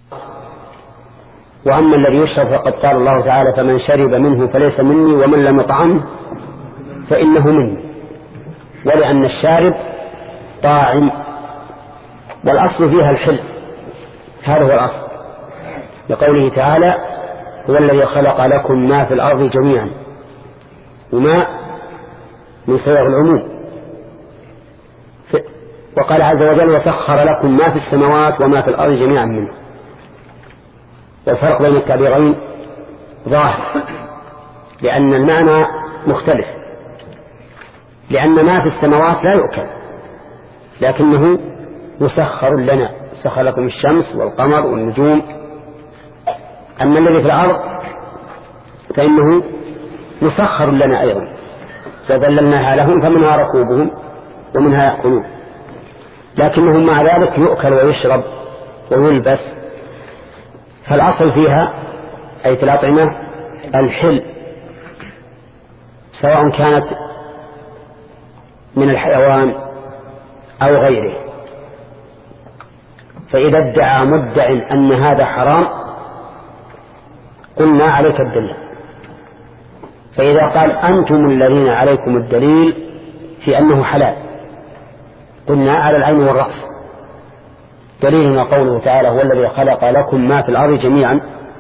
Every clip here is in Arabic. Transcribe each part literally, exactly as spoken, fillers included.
وأما الذي يشرب فقد قال الله تعالى فمن شرب منه فليس مني ومن لم يطعمه فإنه مني، ولأن الشارب طاعم، والأصل فيها الحل، هذا هو الأصل، لقوله تعالى هو الذي خلق لكم ما في الأرض جميعا، وما من صيغ العموم، وقال عز وجل وسخر لكم ما في السماوات وما في الأرض جميعا منه. والفرق بين التعبيرين ظاهر، لأن المعنى مختلف، لأن ما في السماوات لا يؤكل لكنه يسخر لنا، سخر لكم الشمس والقمر والنجوم. أما الذي في الأرض فإنه يسخر لنا أيضا، فذللناها لهم فمنها ركوبهم ومنها يأكلون، لكنه مع ذلك يؤكل ويشرب ويلبس. فالأصل فيها أي في الأطعمة الحل، سواء كانت من الحيوان أو غيره. فإذا ادعى مدع أن هذا حرام قلنا عليك الدليل، فإذا قال أنتم الذين عليكم الدليل في أنه حلال قلنا على العين والرأس. دليلنا قوله تعالى هو الذي خلق لكم ما في الأرض جميعا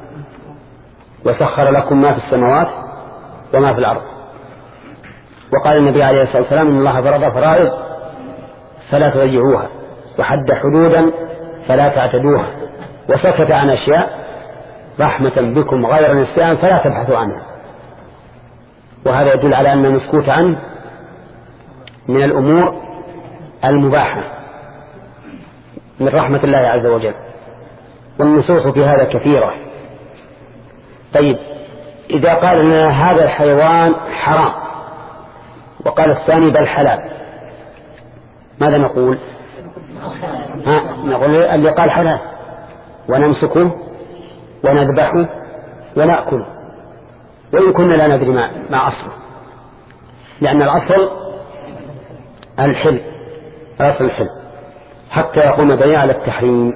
وسخر لكم ما في السماوات وما في الأرض. وقال النبي عليه الصلاة والسلام إن الله فرض فرائض فلا تضيعوها وحد حدودا فلا تعتدوها وسكت عن أشياء رحمة بكم غير نسيان فلا تبحثوا عنها. وهذا يدل على أن المسكوت عنه من الأمور المباحة من رحمة الله عز وجل، والنصوص في هذا كثيرة. طيب إذا قال لنا هذا الحيوان حرام وقال الثاني بل حلال ماذا نقول؟ ها نقول اللي قال حلال ونمسكه ونذبحه ونأكله وإن كنا لا ندري ما, ما أصله، لأن الأصل الحل، أصل الحل حتى يقوم بيان على التحريم.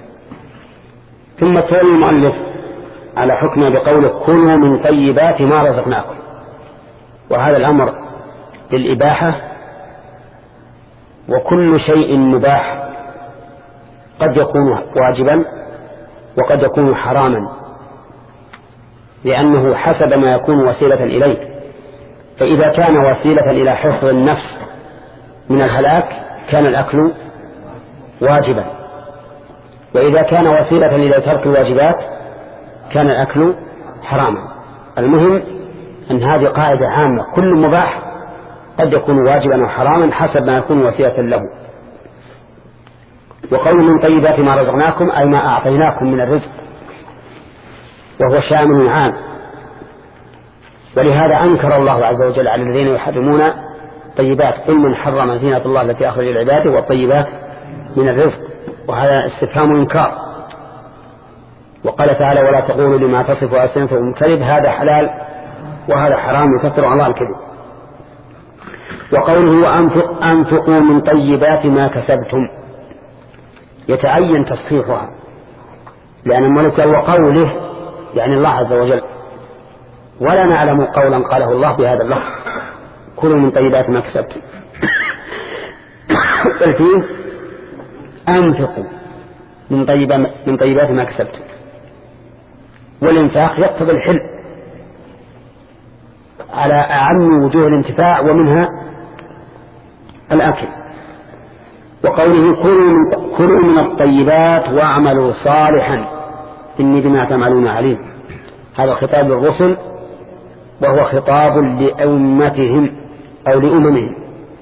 ثم سئل المؤلف على حكمه بقوله كلوا من طيبات ما رزقناكم، وهذا الأمر للإباحة، وكل شيء مباح قد يكون واجبا وقد يكون حراما، لأنه حسب ما يكون وسيلة إليه. فإذا كان وسيلة إلى حفظ النفس من الهلاك كان الأكل واجبا، وإذا كان وسيلة إلى ترك الواجبات كان الأكل حراما. المهم أن هذه قاعدة عامة، كل مباح قد يكون واجبا أو حراما حسب ما يكون وسيلة له. وقول من طيبات ما رزقناكم أي ما أعطيناكم من الرزق، وهو شامل عام، ولهذا أنكر الله عز وجل على الذين يحرمون طيبات قل من حرم زينة الله التي أخرج للعباد والطيبات من الرزق، وهذا استفهام إنكار. وقال تعالى ولا تقولوا لما تصف ألسنتكم الكذب هذا حلال وهذا حرام يكفر عن الله الكذب. وقوله وأنفق أنفقوا من طيبات ما كسبتم يتعين تصحيحها، لأن الملك وقوله يعني الله عز وجل، ولا نعلم قولا قاله الله بهذا اللفظ كلوا من طيبات ما كسبتم بل فيه أنفقوا من طيبات من طيبات ما كسبتم، والإنفاق يقتضي الحل على أعم وجوه الانتفاع ومنها الأكل. وقوله كلوا من الطيبات واعملوا صالحا إني بما تعملون عليم، هذا خطاب للرسل وهو خطاب لأمتهم أو لأممهم،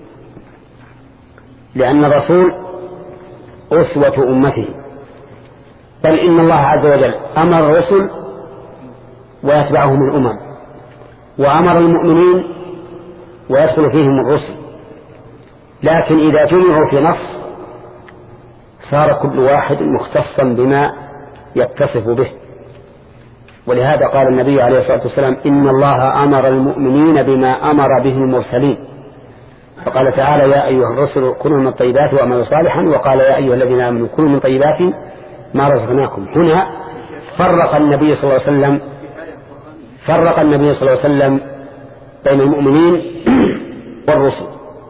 لأن الرسول أسوة أمته، بل إن الله عز وجل أمر الرسل ويتبعهم الأمم، وأمر المؤمنين ويدخل فيهم الرسل، لكن إذا جمعوا في نص صار كل واحد مختصا بما يتصف به. ولهذا قال النبي عليه الصلاة والسلام إن الله أمر المؤمنين بما أمر به المرسلين، فقال تعالى يا أيها الرسل كلوا من الطيبات وأعملوا صالحا، وقال يا أيها الذين آمنوا كلوا من طيبات ما رزقناكم. هنا فرق النبي صلى الله عليه وسلم فرق النبي صلى الله عليه وسلم بين المؤمنين والرسل،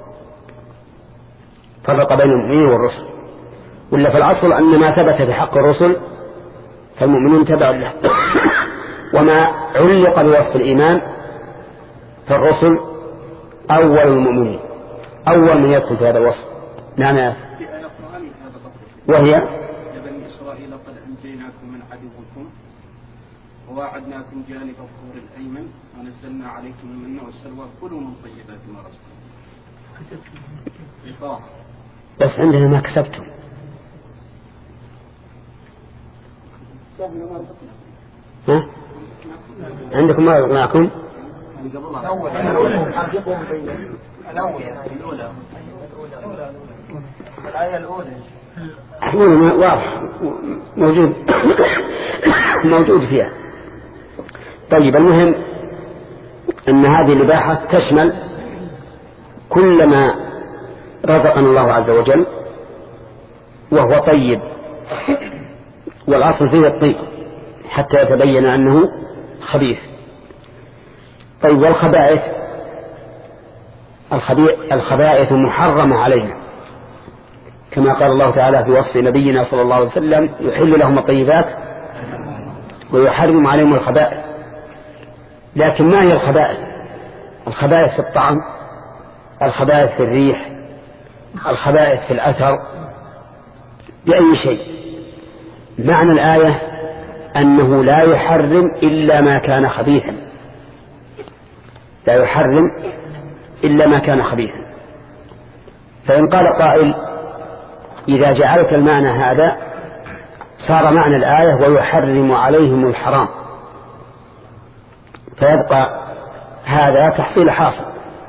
فرق بين المؤمنين والرسل. ولا في الأصل أن ما ثبت في حق الرسل فالمؤمنون تبع له، وما علق بوصف الإيمان فالرسل أول المؤمنين، أول من يدخل في هذا الوصف. نعم. وهي يا بني إسرائيل قد أنجيناكم من عدوكم وواعدناكم جانب الطور الأيمن ونزلنا عليكم المن والسلوى كلوا من طيبات ما رزقناكم. بس عندنا ما كسبتم. ها؟ عندكم ما رزقناكم؟ الآية الأولى واضح موجود موجود فيها. طيب، المهم أن هذه الإباحة تشمل كل ما رزقنا الله عز وجل وهو طيب، والأصل فيه الطيب حتى يتبين أنه خبيث. طيب، والخبائث الخبائث محرمة علينا، كما قال الله تعالى في وصف نبينا صلى الله عليه وسلم: يحل لهم الطيبات ويحرم عليهم الخبائث. لكن ما هي الخبائث؟ الخبائث في الطعم، الخبائث في الريح، الخبائث في الأثر، بأي شيء. معنى الآية أنه لا يحرم إلا ما كان خبيثا، لا يحرم إلا ما كان خبيثا. فإن قال قائل: إذا جعلت المعنى هذا صار معنى الآية ويحرم عليهم الحرام، فيبقى هذا تحصيل حاصل.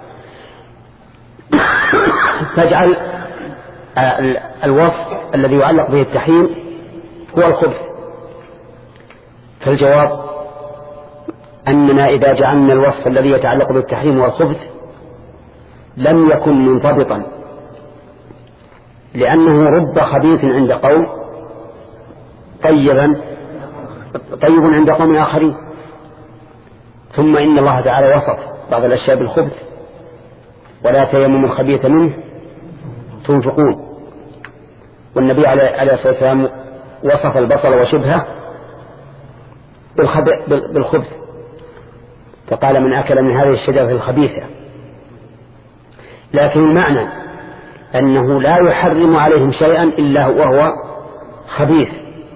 فاجعل الوصف الذي يعلق به التحريم هو الخبث. فالجواب أننا إذا جعلنا الوصف الذي يتعلق بالتحريم هو الخبث لم يكن منضبطا، لأنه رب خبيث عند قوم طيبا طيب عند قوم آخرين. ثم إن الله تعالى وصف بعض الأشياء بالخبث: ولا تيمموا الخبيث منه تنفقون. والنبي عليه الصلاة والسلام وصف البصل وشبهه بالخبث، فقال: من أكل من هذه الشجرة الخبيثة. لكن المعنى أنه لا يحرم عليهم شيئا إلا وهو خبيث،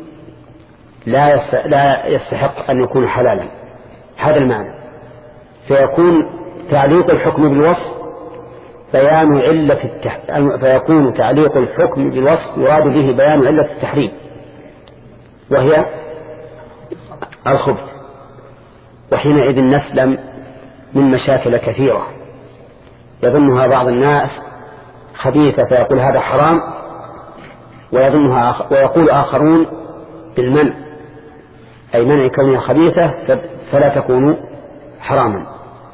لا يستحق أن يكون حلالا. هذا المعنى. فيكون تعليق الحكم بالوصف بيان علة التح... فيكون تعليق الحكم بالوصف يراد به بيان علة التحريم، وهي الخبث. وحينئذ نسلم من مشاكل كثيرة يظنها بعض الناس خبيثة فيقول هذا حرام، ويظنها آخر ويقول آخرون بالمنع، أي منع كونها خبيثة فلا تكون حراما.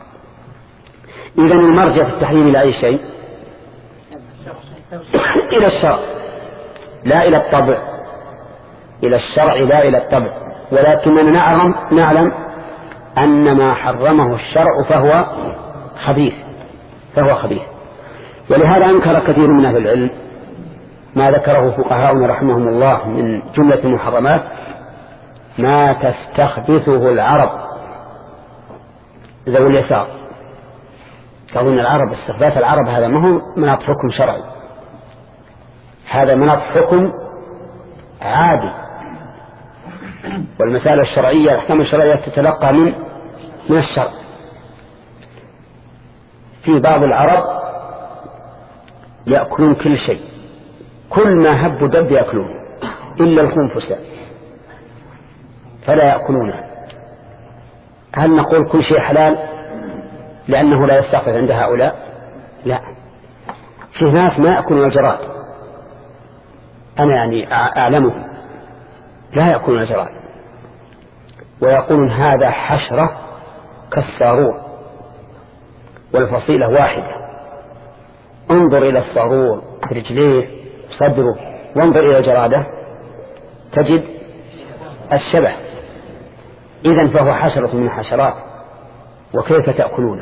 إذن المرجع في التحريم إلى أي شيء؟ إلى الشرع لا إلى الطبع، إلى الشرع لا إلى الطبع. ولكننا نعلم, نعلم أن ما حرمه الشرع فهو خبيث فهو خبيث ولهذا أنكر كثير من أهل العلم ما ذكره فقهاؤنا رحمهم الله من جملة المحرمات ما تستخبثه العرب ذوي اليسار. قالوا العرب استخباث العرب هذا ما هو مناط حكم شرعي، هذا مناط حكم عادي، والمسائل الشرعية الأحكام الشرعية تتلقى من من الشرع. في بعض العرب يأكلون كل شيء، كل ما هب دب يأكلون إلا الخنفسة فلا يأكلونه. هل نقول كل شيء حلال لأنه لا يستقف عند هؤلاء؟ لا، في ناس ما يأكلون الجراد، أنا يعني أعلمهم لا يأكلون الجراد، ويقولون هذا حشرة كالصارور والفصيلة واحدة. انظر إلى الصارور برجليه صدره وانظر إلى جراده تجد الشبه، إذن فهو حشرة من الحشرات، وكيف تأكلونه؟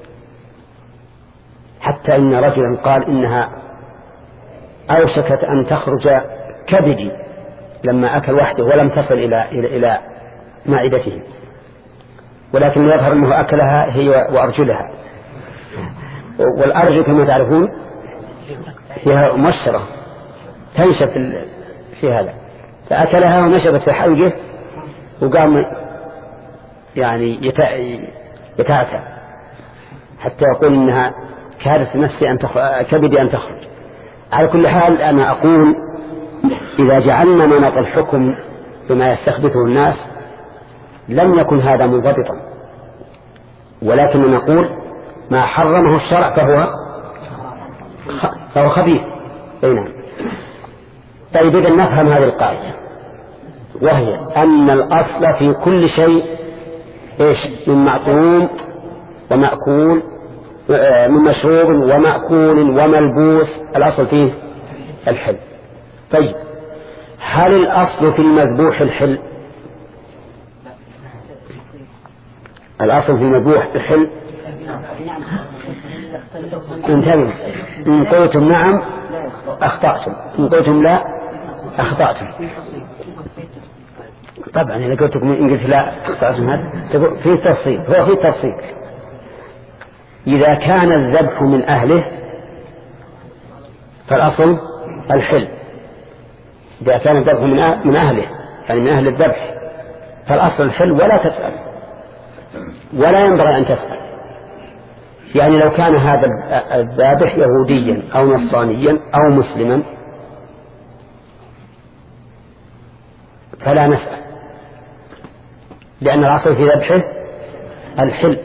حتى إن رجلا قال إنها أوشكت أن تخرج كبدي لما أكل وحده ولم تصل إلى, إلى, إلى معدته، ولكن يظهر أنه أكلها هي وأرجلها، والأرجل كما تعرفون فيها مشرة تنشف في هذا، فأكلها ونشبت في حلقه وقام يعني يتعتع حتى يقول إنها كادت نفسي أن تخرج كبدي أن تخرج. على كل حال أنا أقول إذا جعلنا مناط الحكم بما يستخبثه الناس لم يكن هذا منضبطا، ولكن نقول ما حرمه الشرع فهو فهو خبيث. نعم. طيب إذا نفهم هذه القاعدة، وهي أن الأصل في كل شيء إيش؟ من معطوم ومأكول، من مشروب ومأكول وملبوس، الأصل فيه الحل. طيب هل الأصل في المذبوح الحل؟ الأصل في المذبوح الحل. انتبه، إن قلتم نعم أخطأتم، إن قلتم لا أخطأتم. طبعا إذا قلتكم إن قلت لا أخطأتم هذا في تفصيل، هو في تفصيل. إذا كان الذبح من أهله فالأصل الحل، إذا كان الذبح من أهله يعني من أهل الذبح فالأصل الحل، ولا تسأل ولا ينبغي أن تسأل. يعني لو كان هذا الذابح يهوديا أو نصرانيا أو مسلما فلا نسأل، لأن الأصل في ذبحه الحل.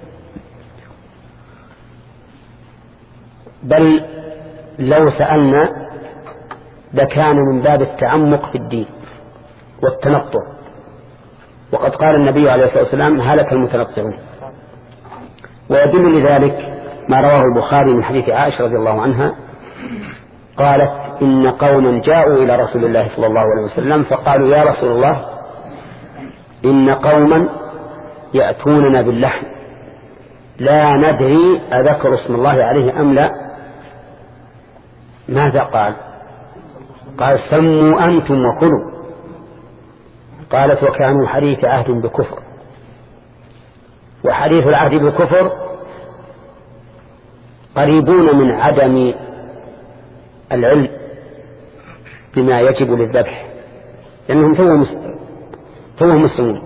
بل لو سألنا لكان من باب التعمق في الدين والتنطع، وقد قال النبي عليه الصلاة والسلام هلك المتنطعون. ويدل لذلك ما رواه البخاري من حديث عائشة رضي الله عنها قالت إن قوما جاءوا إلى رسول الله صلى الله عليه وسلم فقالوا يا رسول الله إن قوما يأتوننا باللحم لا ندري أذكر اسم الله عليه أم لا. ماذا قال؟ قال سموا أنتم وكلوا. قالت وكانوا حديث عهد بكفر، وحديث العهد بالكفر قريبون من عدم العلم بما يجب للذبح، لأنهم توهم مسلمون.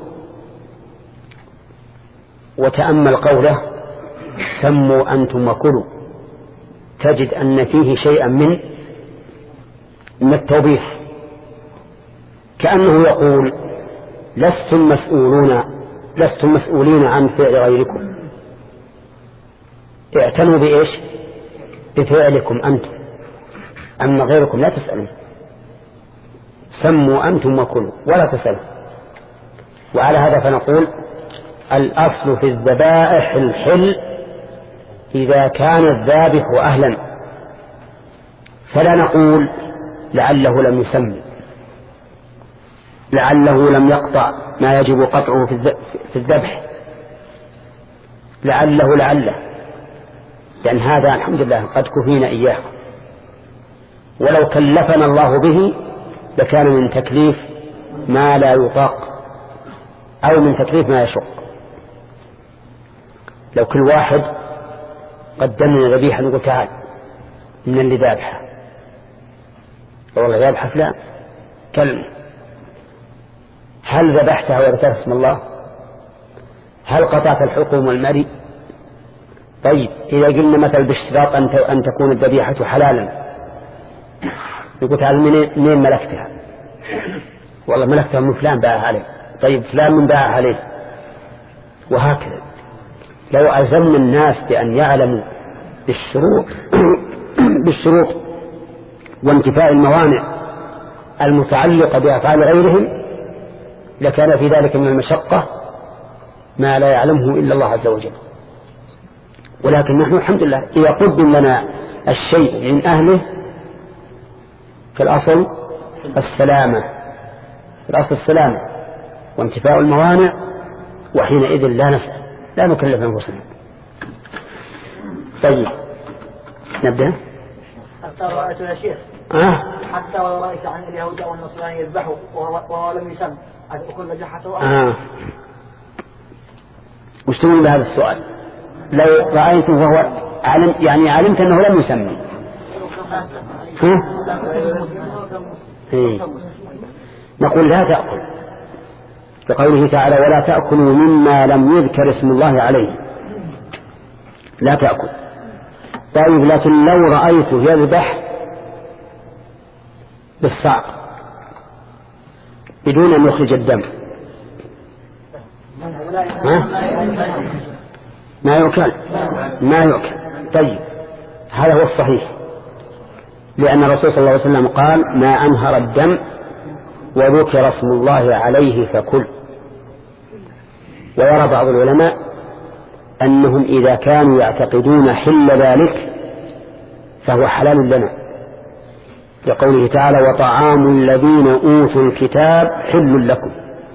وتأمل قوله سموا أنتم وكلوا، تجد أن فيه شيئا من من التوبيخ، كأنه يقول لستم مسؤولون لستم مسؤولين عن فعل غيركم، اعتنوا بإيش؟ بفعلكم أنتم، أما غيركم لا تسألون. سموا أنتم وكلوا ولا تسألوا. وعلى هذا فنقول الأصل في الذبائح الحل إذا كان الذابح أهلا، فلا نقول لعله لم يسمي، لعله لم يقطع ما يجب قطعه في الذبح، لعله لعله، لأن هذا الحمد لله قد كفينا إياه، ولو كلفنا الله به لكان من تكليف ما لا يطاق أو من تكليف ما يشق. لو كل واحد قدمنا ذبيحة نقول تعال من اللي ذابحة، والله ذابحة فلان كلمة، هل ذبحتها وذكرت اسم الله؟ هل قطعت الحكم والمري؟ طيب إذا قلنا مثل باشتراط أن تكون الذبيحة حلالا، يقول تعال منين ملكتها؟ والله ملكتها من فلان باع عليه. طيب فلان من باع عليه؟ وهكذا. لو ألزمنا الناس بأن يعلموا بالشروط بالشروط وانتفاء الموانع المتعلقة بأفعال غيرهم لكان في ذلك من المشقة ما لا يعلمه إلا الله عز وجل. ولكن نحن الحمد لله إذا قدم لنا الشيء من أهله فالأصل السلامة، الأصل السلامة وانتفاء الموانع، وحينئذ لا نسأل، لا نكلف أنفسنا. طيب نبدأ. حتى رأيت يا شيخ أه؟ حتى ولو رأيت عن اليهود والنصرانيين يذبحوا وهو لم يسم أكل جحته. آه. وش تقول بهذا السؤال؟ لو رأيته وهو علم، يعني علمت أنه لم يسمي، ها؟ إيه؟ نقول لا تأكل، بقوله تعالى ولا تأكلوا مما لم يذكر اسم الله عليه، لا تأكل. طيب لكن لو رأيته يذبح بالصعق بدون أن يخرج الدم، ها؟ ما يؤكل، ما يؤكل. طيب هذا هو الصحيح، لأن الرسول صلى الله عليه وسلم قال ما أنهر الدم وذكر اسم الله عليه فكل. ويرى بعض العلماء أنهم إذا كانوا يعتقدون حل ذلك فهو حلال لنا، لقوله تعالى وطعام الذين أوتوا الكتاب حل لكم،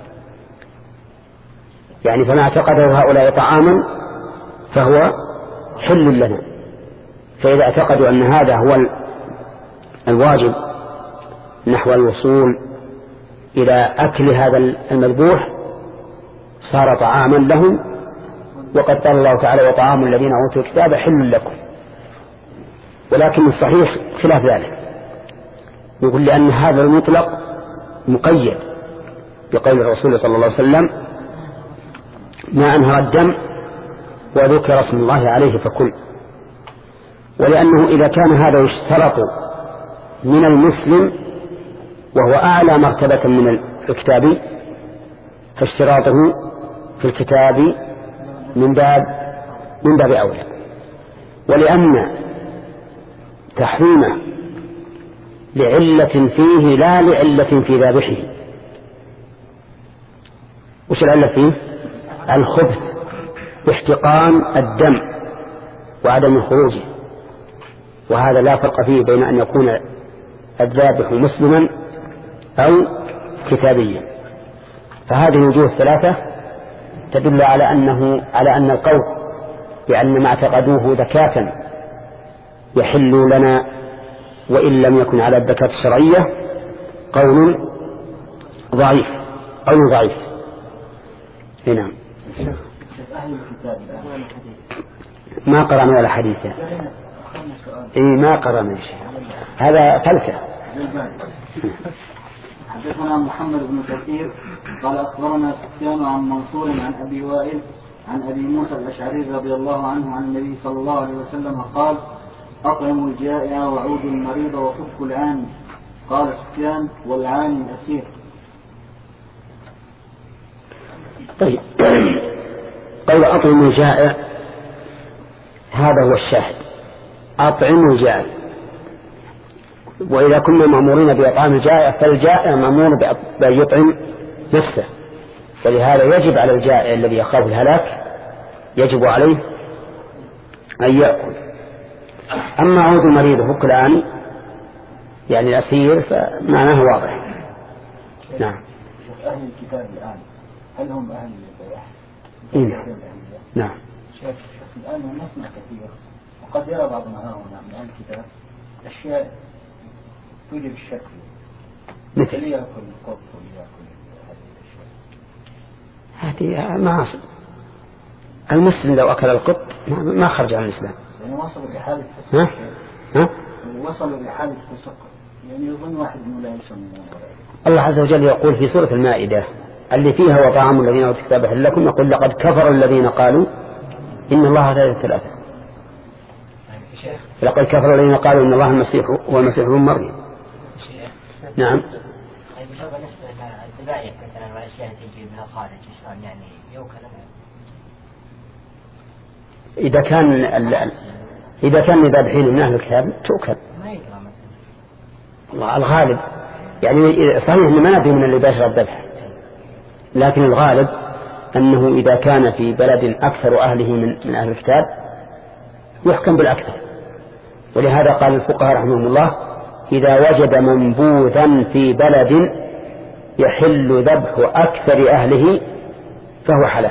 يعني فما اعتقده هؤلاء طعاما فهو حل لنا. فإذا اعتقدوا أن هذا هو الواجب نحو الوصول إلى أكل هذا المذبوح صار طعاما لهم، وقد قال الله تعالى وطعام الذين أوتوا الكتاب حل لكم. ولكن الصحيح خلاف ذلك، يقول لأن هذا المطلق مقيد بقول الرسول صلى الله عليه وسلم ما أنهر الدم وذكر اسم الله عليه فكل. ولأنه إذا كان هذا يشترط من المسلم وهو أعلى مرتبة من الكتابي فاشتراطه في الكتاب من باب من باب أولى. ولأن تحريمه لعلة فيه لا لعلة في ذابحه. وش العلة فيه؟ الخبث باحتقان الدم وعدم خروجه، وهذا لا فرق فيه بين أن يكون الذابح مسلما أو كتابيا. فهذه الوجوه الثلاثة تدل على أنه على أن القول بأن ما اعتقدوه ذكاة يحل لنا وإن لم يكن على الذكاة الشرعية قول ضعيف، قول ضعيف. هنا ما قرأنا ولا حديثا، إيه ما قرأنا شيء، هذا فلسفة. حدثنا محمد بن كثير قال أخبرنا سفيان عن منصور عن أبي وائل عن أبي موسى الأشعري رضي الله عنه عن النبي صلى الله عليه وسلم قال أطعموا الجائع وعودوا المريض وفكوا العاني. قال سفيان والعاني الأسير. طيب قول أطعموا الجائع هذا هو الشاهد، أطعموا الجائع. وإذا كنا مأمورين بإطعام الجائع فالجائع مأمور بأن يطعم نفسه، ولهذا يجب على الجائع الذي يخاف الهلاك يجب عليه أن يأكل. أما عود المريض وفك العاني يعني الأسير فمعناه واضح. نعم. أهل الكتاب الآن هل هم أهل البيع؟ إيه؟ نعم. شيخ الآن نسمع كثير وقد يرى بعض ما هنا من أهل الكتاب أشياء توجب الشك، مثل يأكل القط ويأكل هذه الأشياء. هذه ما أصل. المسلم لو أكل القط ما خرج عن الإسلام. يعني وصلوا لحالة ها؟ فسق. ها؟ وصلوا لحالة فسق، يعني يظن واحد إنه لا يسمون. الله عز وجل يقول في سورة المائدة اللي فيها وطعام الذين أوتوا الكتاب حل لكم يقول لقد كفر الذين قالوا إن الله ثالث ثلاثة. لقد كفر الذين قالوا إن الله المسيح هو المسيح ابن مريم. نعم. بالنسبة للذبائح مثلا والأشياء تجي من الخارج يعني يوكل. إذا كان ال... إذا كان ذابحين من أهل الكتاب تؤكل. الله الغالب يعني صحيح إن ما نبي من اللي باشر الذبح، لكن الغالب أنه إذا كان في بلد أكثر أهله من, من أهل الكتاب يحكم بالأكثر. ولهذا قال الفقهاء رحمهم الله إذا وجد منبوذا في بلد يحل ذبح أكثر أهله فهو حلال.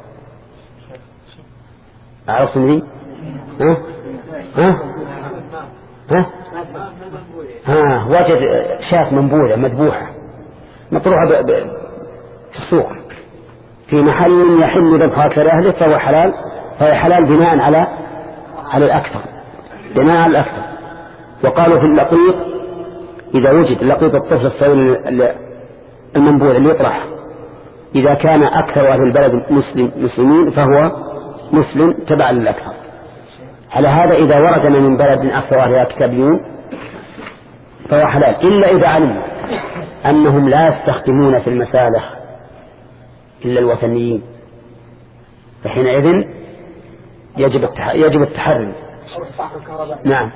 عرفتم لي؟ ها؟ ها؟ ها؟ ها وجد شاة منبوذة مذبوحة مطروحة في السوق في محل يحل ذبح أكثر أهله فهو حلال، فهو حلال بناء على على الأكثر، بناء على الأكثر. وقالوا في اللقيط إذا وجد اللقيط الطفل الصغير المنبوذ اللي يطرح إذا كان أكثر أهل البلد مسلم مسلمين فهو مسلم تبع للأكثر. على هذا إذا وردنا من بلد أكثر أهلها كتابيون فهو حلال، إلا إذا علمنا أنهم لا يستخدمون في المسالخ إلا الوثنيين، فحينئذ يجب يجب التحري. نعم.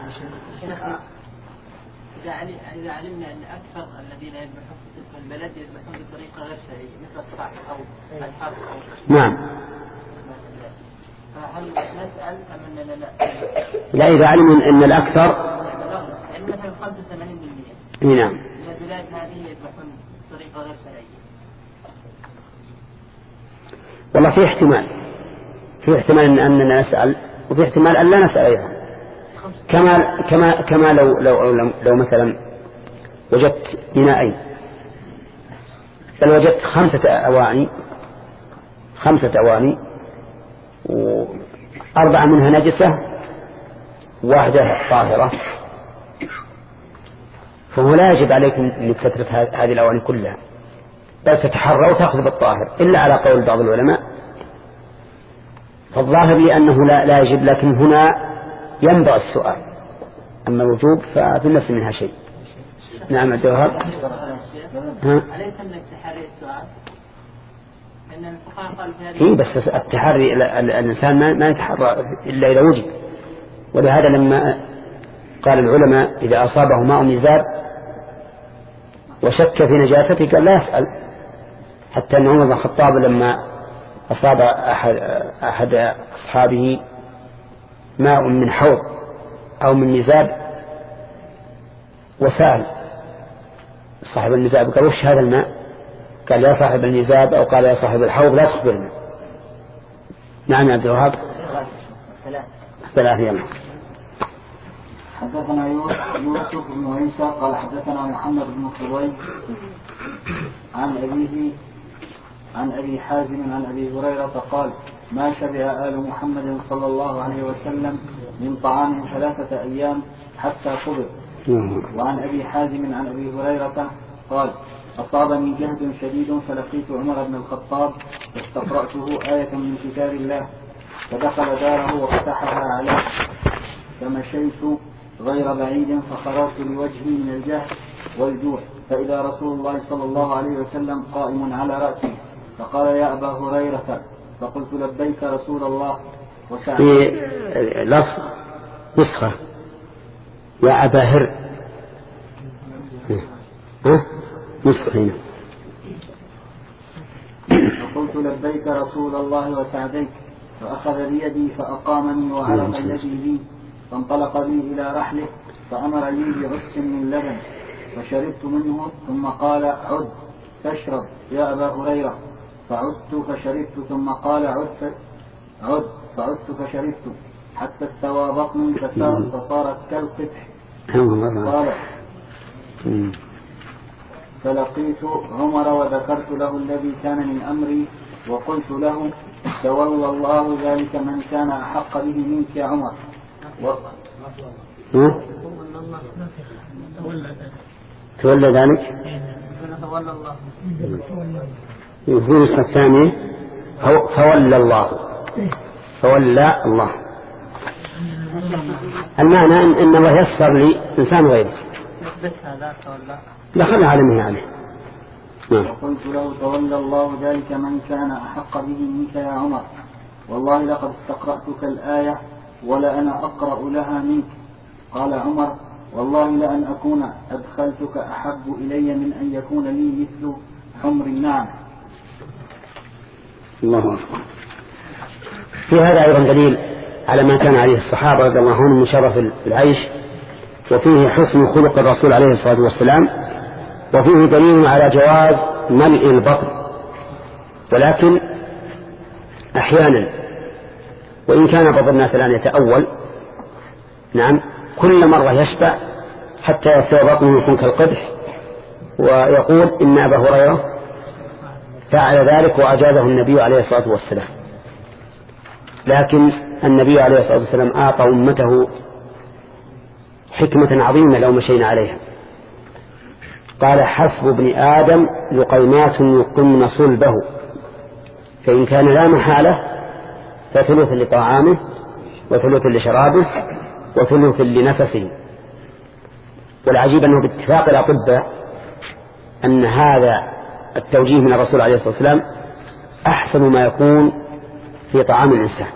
إذا علمنا أن أكثر الذين يذبحون في البلد يذبحون بطريقة غير شرعية مثل الصحف أو الحرب أو نعم. فهل نسأل أم أننا لا؟ لا إذا علموا أن الأكثر يعني مثلا خمسة وثمانين بالمئة نعم من البلاد هذه يذبحون بطريقة غير شرعية. والله في احتمال في احتمال أننا نسأل وفي احتمال أن لا نسأل أيضا. كما كما كما لو لو لو, لو مثلا وجدت بنائين بل وجدت خمسة أواني خمسة أواني وأربعة منها نجسة واحدة طاهرة، فهو لا يجب عليكم أن تترك هذه الأواني كلها بل تتحرى وتأخذ بالطاهر إلا على قول بعض العلماء. فالظاهر لي أنه لا, لا يجب، لكن هنا ينبغي السؤال، أما الوجوب ففي النفس منها شيء. نعم عبد الوهاب. أليس أنك تحري السؤال؟ لأن الفقهاء قالوا في هذه إيه بس التحري الإنسان ما يتحرى إلا إذا وجد، ولهذا لما قال العلماء إذا أصابه ماء مزار وشك في نجاسته قال لا يسأل، حتى أن عمر بن الخطاب لما أصاب أحد, أحد أصحابه ماء من حوض أو من مزاب وسأل صاحب المزاب قال وش هذا الماء؟ قال يا صاحب المزاب أو قال يا صاحب الحوض لا تخبرنا. نعم يا عبد الوهاب. ثلاثة يلا. حدثنا يوسف بن عيسى قال حدثنا محمد بن فضيل عن أبيه عن أبي حازم عن أبي هريرة قال ما شبع آل محمد صلى الله عليه وسلم من طعام ثلاثة أيام حتى قبض. وعن أبي حازم عن أبي هريرة قال أصابني جهد شديد فلقيت عمر بن الخطاب فاستقرأته آية من كتاب الله فدخل داره وفتحها عليه فمشيت غير بعيد فخرجت لوجهي من الجهد والجوع فإذا رسول الله صلى الله عليه وسلم قائم على رأسي فقال يا أبا هريرة فقلت لبيك رسول الله في لفظ نسخة يا أبا هر ها نسخة هنا فقلت لبيك رسول الله وسعديك فأخذ بيدي فأقامني وعلق يدي لي فانطلق بي إلى رحله فأمر لي بعس من لبن فشربت منه ثم قال عد تشرب يا أبا هريرة فعدت فشربت ثم قال عد عد فعدت فشربت حتى استوى بطني فصارت كالقدح قال فلقيت عمر وذكرت له الذي كان من أمري وقلت له تولى الله ذلك من كان أحق به منك يا عمر و... تولى ذلك يقول النسخة الثانية فولى الله فولى الله المعنى إن, إن الله يسر لي إنسان غيره دخل علمه عليه. وقلت له تولى الله ذلك من كان أحق به منك يا عمر والله لقد استقرأتك الآية ولأنا أقرأ لها منك. قال عمر والله لأن أكون أدخلتك أحب إلي من أن يكون لي مثل حمر النعم. الله أكبر. في هذا أيضا دليل على ما كان عليه الصحابة رضي الله عنهم من شرف العيش، وفيه حسن خلق الرسول عليه الصلاة والسلام، وفيه دليل على جواز ملء البطن، ولكن أحيانا وإن كان بعض الناس الآن يتأول، نعم، كل مرة يشبع حتى يستوى بطنه يكون كالقدح، ويقول إن أبا هريرة فعل ذلك وأجازه النبي عليه الصلاة والسلام. لكن النبي عليه الصلاة والسلام أعطى أمته حكمة عظيمة لو مشينا عليها. قال: حسب ابن آدم لقيمات يقمن صلبه، فإن كان لا محالة فثلث لطعامه وثلث لشرابه وثلث لنفسه. والعجيب أنه باتفاق الأطباء أن هذا التوجيه من الرسول عليه الصلاة والسلام أحسن ما يكون في طعام الإنسان.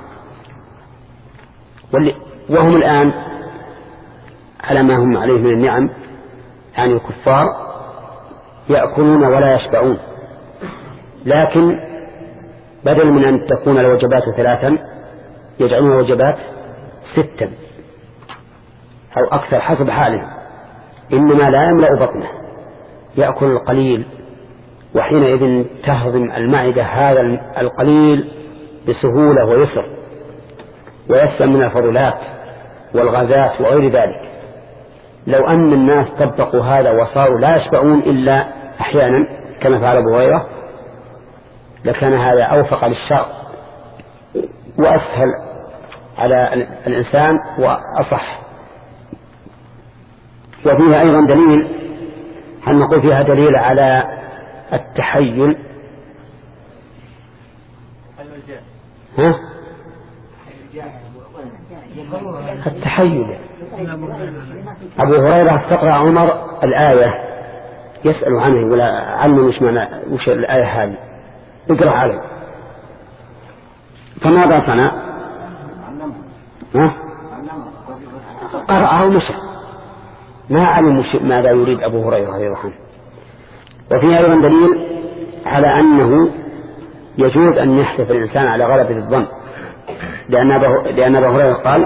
وهم الآن على ما هم عليه من النعم، يعني الكفار يأكلون ولا يشبعون، لكن بدل من أن تكون الوجبات ثلاثا يجعلون وجبات ستا أو أكثر حسب حاله، إنما لا يملأ بطنه، يأكل القليل، وحينئذ تهضم المعدة هذا القليل بسهولة ويسر، ويسلم من الفضلات والغازات وغير ذلك. لو أن الناس طبقوا هذا وصاروا لا يشبعون إلا أحيانا كما فعل أبو هريرة لكان هذا أوفق للشرع وأسهل على الإنسان وأصح. وفيها أيضا دليل، هل نقول فيها دليل على التحيل؟ ها؟ التحيل. أبو هريرة استقرأ عمر الآية يسأل عنه ولا علم وش معنى وش الآية هذه، اقرأ عليه، فماذا صنع؟ ها؟ قرأه ومشى، ما علم ماذا يريد أبو هريرة رضي الله عنه. وفيها أيضا دليل على أنه يجوز أن يحلف الإنسان على غلبة الظن، لأن أبو هريرة قال: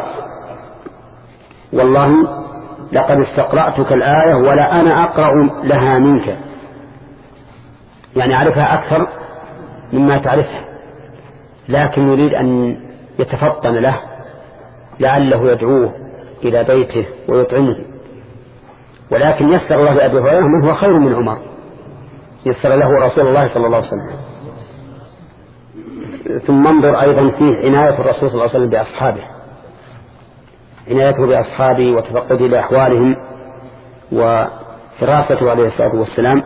والله لقد استقرأتك الآية ولا أنا أقرأ لها منك، يعني أعرفها أكثر مما تعرفها، لكن يريد أن يتفطن له لعله يدعوه إلى بيته ويطعمه. ولكن يسر الله لأبي هريرة من هو خير من عمر، يسر له رسول الله صلى الله عليه وسلم. ثم انظر أيضا فيه عناية الرسول صلى الله عليه وسلم بأصحابه، عنايته بأصحابه وتفقده لأحوالهم وفراسته عليه الصلاة والسلام.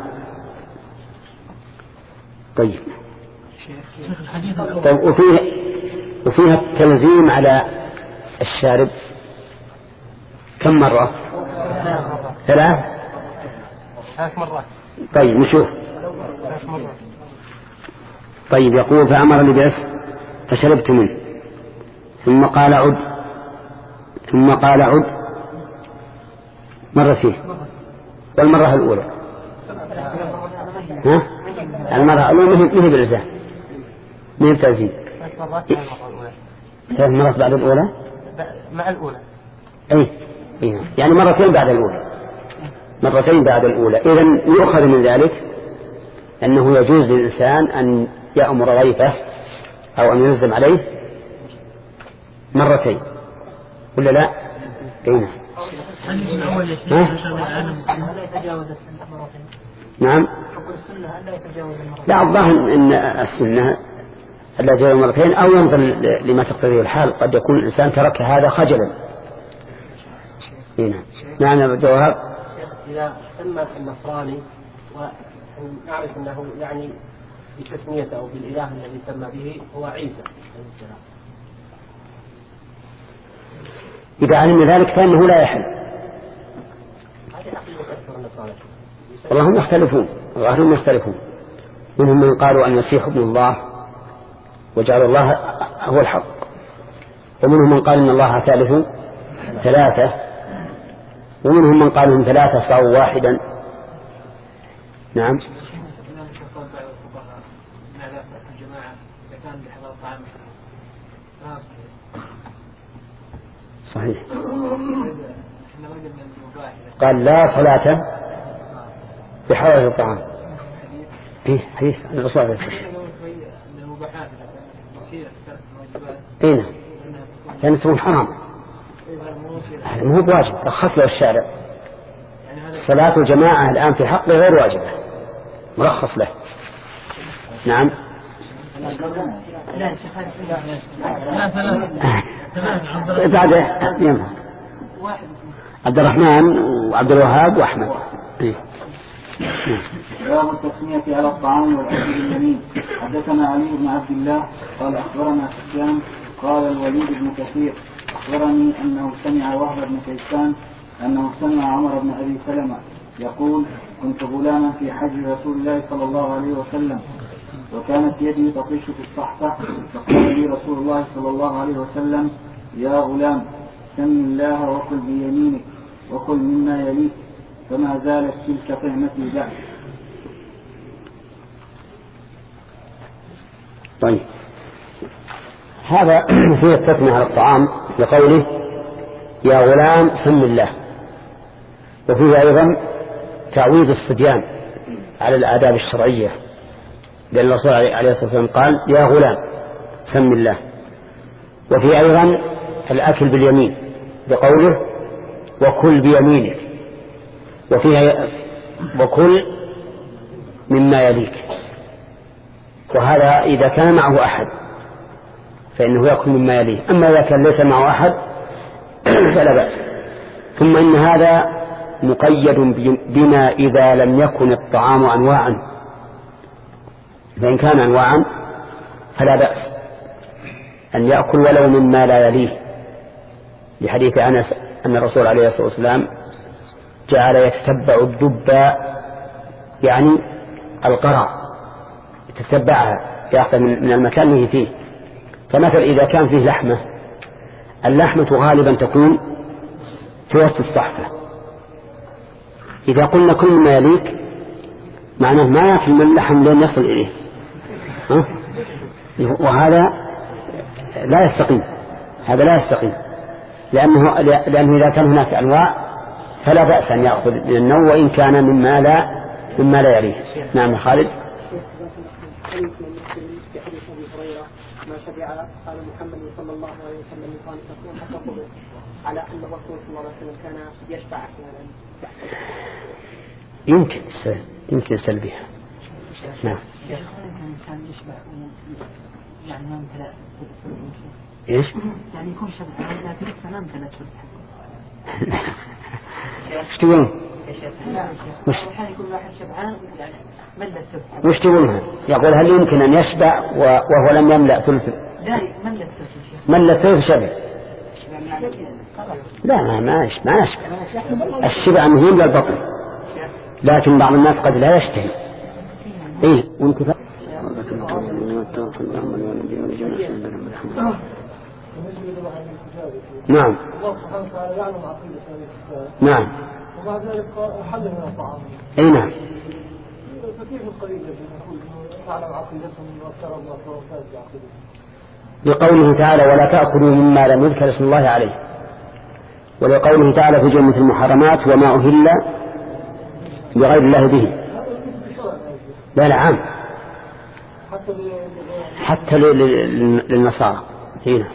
طيب, طيب وفيه وفيها التلزيم على الشارب كم مرة؟ ثلاث ثلاث مرات. طيب نشوف. طيب يقول: فأمرني بأس فشربت منه، ثم قال عد، ثم قال عد مرتين، والمرة الأولى ها؟ المرة الأولى مهي بالإلزام، مهي بالتلزيم. ثلاث مرات بعد الأولى مع الأولى، أي يعني مرتين بعد الأولى، مرتين بعد الأولى. إذن يؤخذ من ذلك أنه يجوز للإنسان أن يأمر ضيفه أو أن ينزم عليه مرتين، ولا لا؟ أين؟ نعم. لا، الظاهر أن السنة ألا يتجاوز مرتين، أو ينظر لما تقتضيه الحال، قد يكون الإنسان ترك هذا خجلا. هنا نعم يا جوهر. إذا سمى النصراني ونعرف أنه يعني بتسميته أو بالإله الذي سمى به هو عيسى عليه السلام، إذا علم ذلك فإنه لا يحل. والله هم يختلفون، هم يختلفون منهم من قالوا أن المسيح ابن الله وجعل الله هو الحق، ومنهم من قال أن الله ثالث ثلاثة، ومنهم من قال هم ثلاثة صاروا واحدا. نعم. صحيح. قال لا صلاة بحضرة الطعام. فيه حديث عن الرسول عليه الصلاة والسلام. لأنه تكون حرام، مو بواجب، رخص له الشارع. صلاة الجماعة الآن في حقه غير واجبة، مرخص له. نعم. بعد يوم عبد الرحمن وعبد الوهاب وأحمد. باب التسمية على الطعام والأكل باليمين. حدثنا علي بن عبد الله قال أخبرنا سفيان قال الوليد بن كثير أخبرني أنه سمع وهب بن كيسان أنه سمع عمر بن أبي سلمة يقول كنت غلاما في حج رسول الله صلى الله عليه وسلم وكانت يدي تطيش في الصحفة فقال لي رسول الله صلى الله عليه وسلم يا غلام سم الله وكل بيمينك وكل مما يليك فما زالت تلك طعمتي بعد. طيب هذا فيه التسمية على الطعام لقوله يا غلام سم الله، وفيه أيضا تعويض الصبيان على الآداب الشرعية، لأن الرسول عليه الصلاة والسلام قال يا غلام سم الله. وفيه أيضا الأكل باليمين بقوله وكل بيمينك، وفيها وكل مما يليك، وهذا إذا كان معه أحد فإنه يأكل مما يليه، أما إذا كان ليس معه أحد فلا بأس. ثم إن هذا مقيد بما إذا لم يكن الطعام أنواعا، فإن كان أنواعا فلا بأس أن يأكل ولو مما لا يليه، لحديث أنس أن الرسول عليه الصلاة والسلام جعل يتتبع الدب يعني القرع، يتتبعها يأخذ من المكان اللي فيه. فمثل إذا كان فيه لحمة، اللحمة غالبا تكون في وسط الصحفة، إذا قلنا كل ما يليك معناه ما يأكل من اللحم لين يصل إليه، ها؟ وهذا لا يستقيم، هذا لا يستقيم، لأنه, لأنه إذا كان هناك أنواع فلا بأس أن يأخذ من النوع وإن كان مما لا مما لا يليه. نعم خالد. ما شبع قال محمد صلى الله عليه وسلم قال تكون حتى على أن الرسول صلى الله عليه وسلم كان يشبع أحيانا. يمكن يمكن سلبها. نعم. الإنسان يشبع يعني ما امتلأ. إيش؟ يعني يكون شبعان لكن لسه ما امتلأ. وش تقولون؟ وش يكون واحد شبعان يعني ملة ثلث. وش تقولون؟ يقول هل يمكن أن يشبع وهو لم يملأ ثلث؟ لا ملة ثلث. ملة ثلث شبع. لا ما ما ما نشبع. الشبع مهم للبطن، لكن بعض الناس قد لا يشتهي. إيه وانت ف... نعم. نعم. وبعد ذلك حل من الطعام. أي نعم. فكيف القريب يقول تعلم عقيدتهم وافترض وفاز بعقيدتهم. لقوله تعالى ولا تأكلوا مما لم يذكر اسم الله عليه، ولقوله تعالى في جنة المحرمات وما أهل لغير الله به. لا لا عام حتى للنصارى هنا،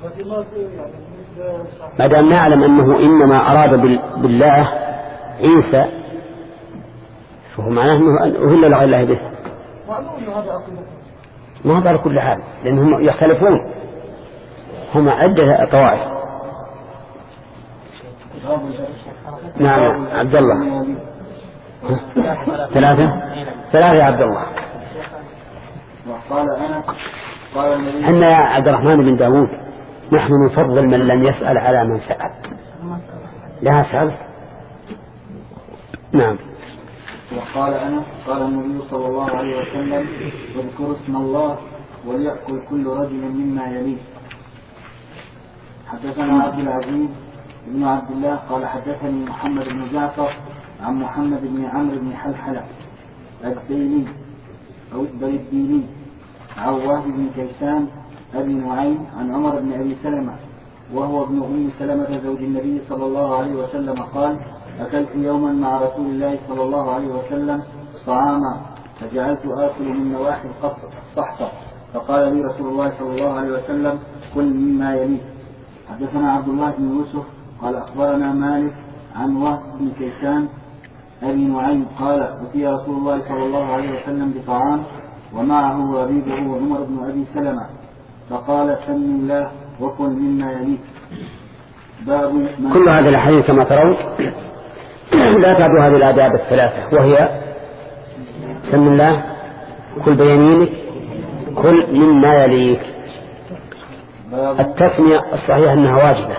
ما دام نعلم أنه إنما أراد بالله عيسى فهو معناه أنه أهل لغير الله به. ما هذا على كل حال لأنهم يختلفون، هم عدة طوائف. نعم عبد الله. ثلاثة ثلاثة يا عبد الله. حنا يا عبد الرحمن بن داود نحن نفضل من لم يسأل على من سأل. لا سأل. نعم. وقال أنس قال النبي صلى الله عليه وسلم واذكروا اسم الله وليأكل كل رجل مما يليه. حدثنا عبد العزيز بن عبد الله قال حدثني محمد بن جعفر عن محمد بن عمرو بن حلحلة الديني أو الديني عن وهب بن كيسان أبي نعيم عن عمر بن أبي سلمة وهو ابن أم سلمة زوج النبي صلى الله عليه وسلم قال أكلت يوما مع رسول الله صلى الله عليه وسلم طعاما فجعلت آكل من نواحي الصحفة فقال لي رسول الله صلى الله عليه وسلم كل مما يليك. حدثنا عبد الله بن يوسف قال أخبرنا مالك عن وهب بن كيسان أبي نعيم قال أتي رسول الله صلى الله عليه وسلم بطعام ومعه ربيبه وعمر بن أبي سلمة فقال سم الله وكل مما يليك. باب كل هذه الأحاديث كما ترون لا تعد هذه الآداب الثلاثة، وهي سم الله، كل بيمينك، كل مما يليك. التسمية الصحيح أنها واجبة،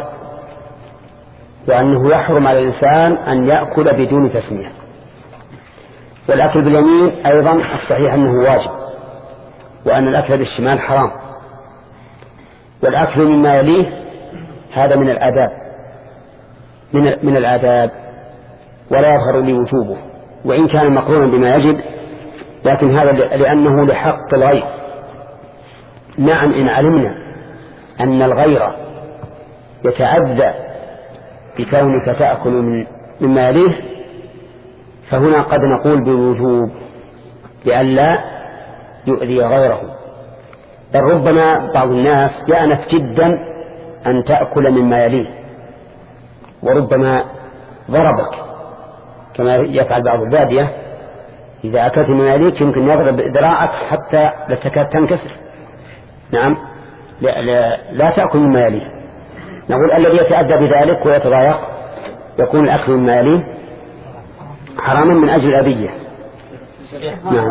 وأنه يحرم على الإنسان أن يأكل بدون تسمية. والأكل باليمين أيضا الصحيح أنه واجب، وأن الأكل بالشمال حرام. والأكل مما يليه هذا من الآداب من من الآداب ولا يظهر لي وجوبه، وإن كان مقرونا بما يجب، لكن هذا لأنه لحق الغير. نعم، إن علمنا أن الغير يتأذى بكونك تأكل من مما يليه فهنا قد نقول بالوجوب لئلا يؤذي غيره. بل ربما بعض الناس يأنف جدا أن تأكل مما يليه، وربما ضربك كما يفعل بعض البادية، إذا أكلت مما يليك يمكن يضرب ذراعك حتى لا تكاد تنكسر. نعم، لا, لا, لا تأكل مما يليه. نقول الذي يتأدى بذلك ويتضايق يكون الأكل مما يليه حراما من أجل الأذية. نعم.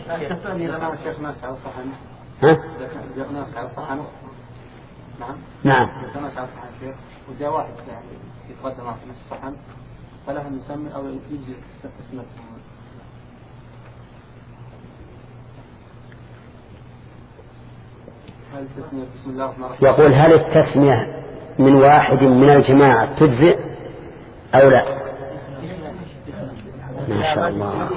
ها؟ نعم. وجاء واحد يعني يتقدم في الصحن فله أن يسمي أو يجزي اسمه. يقول هل التسمية من واحد من الجماعة تجزئ أو لا؟ ما شاء الله.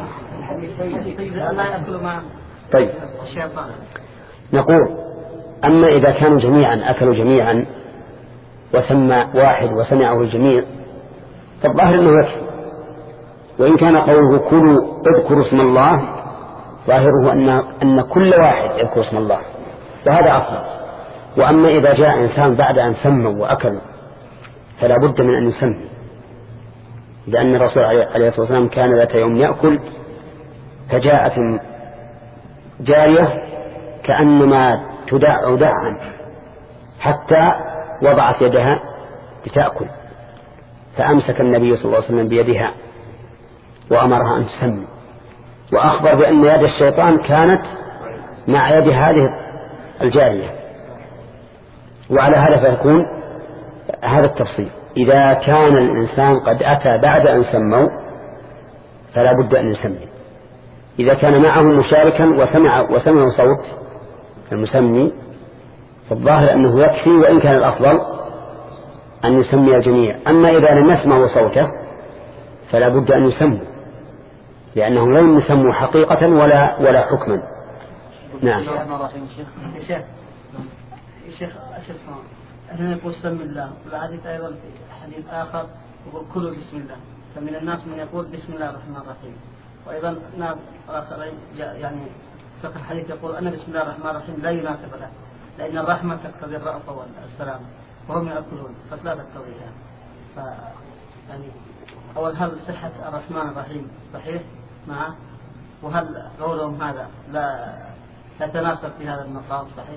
طيب، نقول أما إذا كانوا جميعا أكلوا جميعا وسمى واحد وسمعه الجميع فالظاهر أنه يكفي. وإن كان قوله كلوا اذكروا اسم الله ظاهره أن, أن كل واحد يذكر اسم الله، وهذا أفضل. وأما إذا جاء إنسان بعد أن سموا وأكلوا فلا بد من أن يسمي، لأن الرسول عليه الصلاة والسلام كان ذات يوم يأكل فجاءت جارية كأنما تدع دعا حتى وضعت يدها لتأكل، فأمسك النبي صلى الله عليه وسلم بيدها وأمرها أن تسمي، وأخبر بأن يد الشيطان كانت مع يد هذه الجارية. وعلى هذا فيكون هذا التفصيل. إذا كان الإنسان قد أتى بعد أن سموا فلا بد أن يسمي. إذا كان معه مشاركا وسمع وسمع صوت المسمي فالظاهر أنه يكفي، وإن كان الأفضل أن يسمي الجميع. أما إذا لم يسمعوا صوته فلا بد أن يسموا، لأنهم لم يسموا حقيقة ولا ولا حكما. نعم. شيخ شيخ شيخ أنا نقول سم الله، والحديث أيضا في حديث آخر يقول كلوا بسم الله، فمن الناس من يقول بسم الله الرحمن الرحيم. وأيضا ناس آخرين يعني فقه الحديث يقول أن بسم الله الرحمن الرحيم لا يناسب له، لأن الرحمة تقتضي الرأفة والسلام وهم يأكلون فلا تقتضيها. ف يعني أول هل صحة الرحمن الرحيم صحيح معه، وهل قولهم هذا لا يتناسب في هذا المقام صحيح؟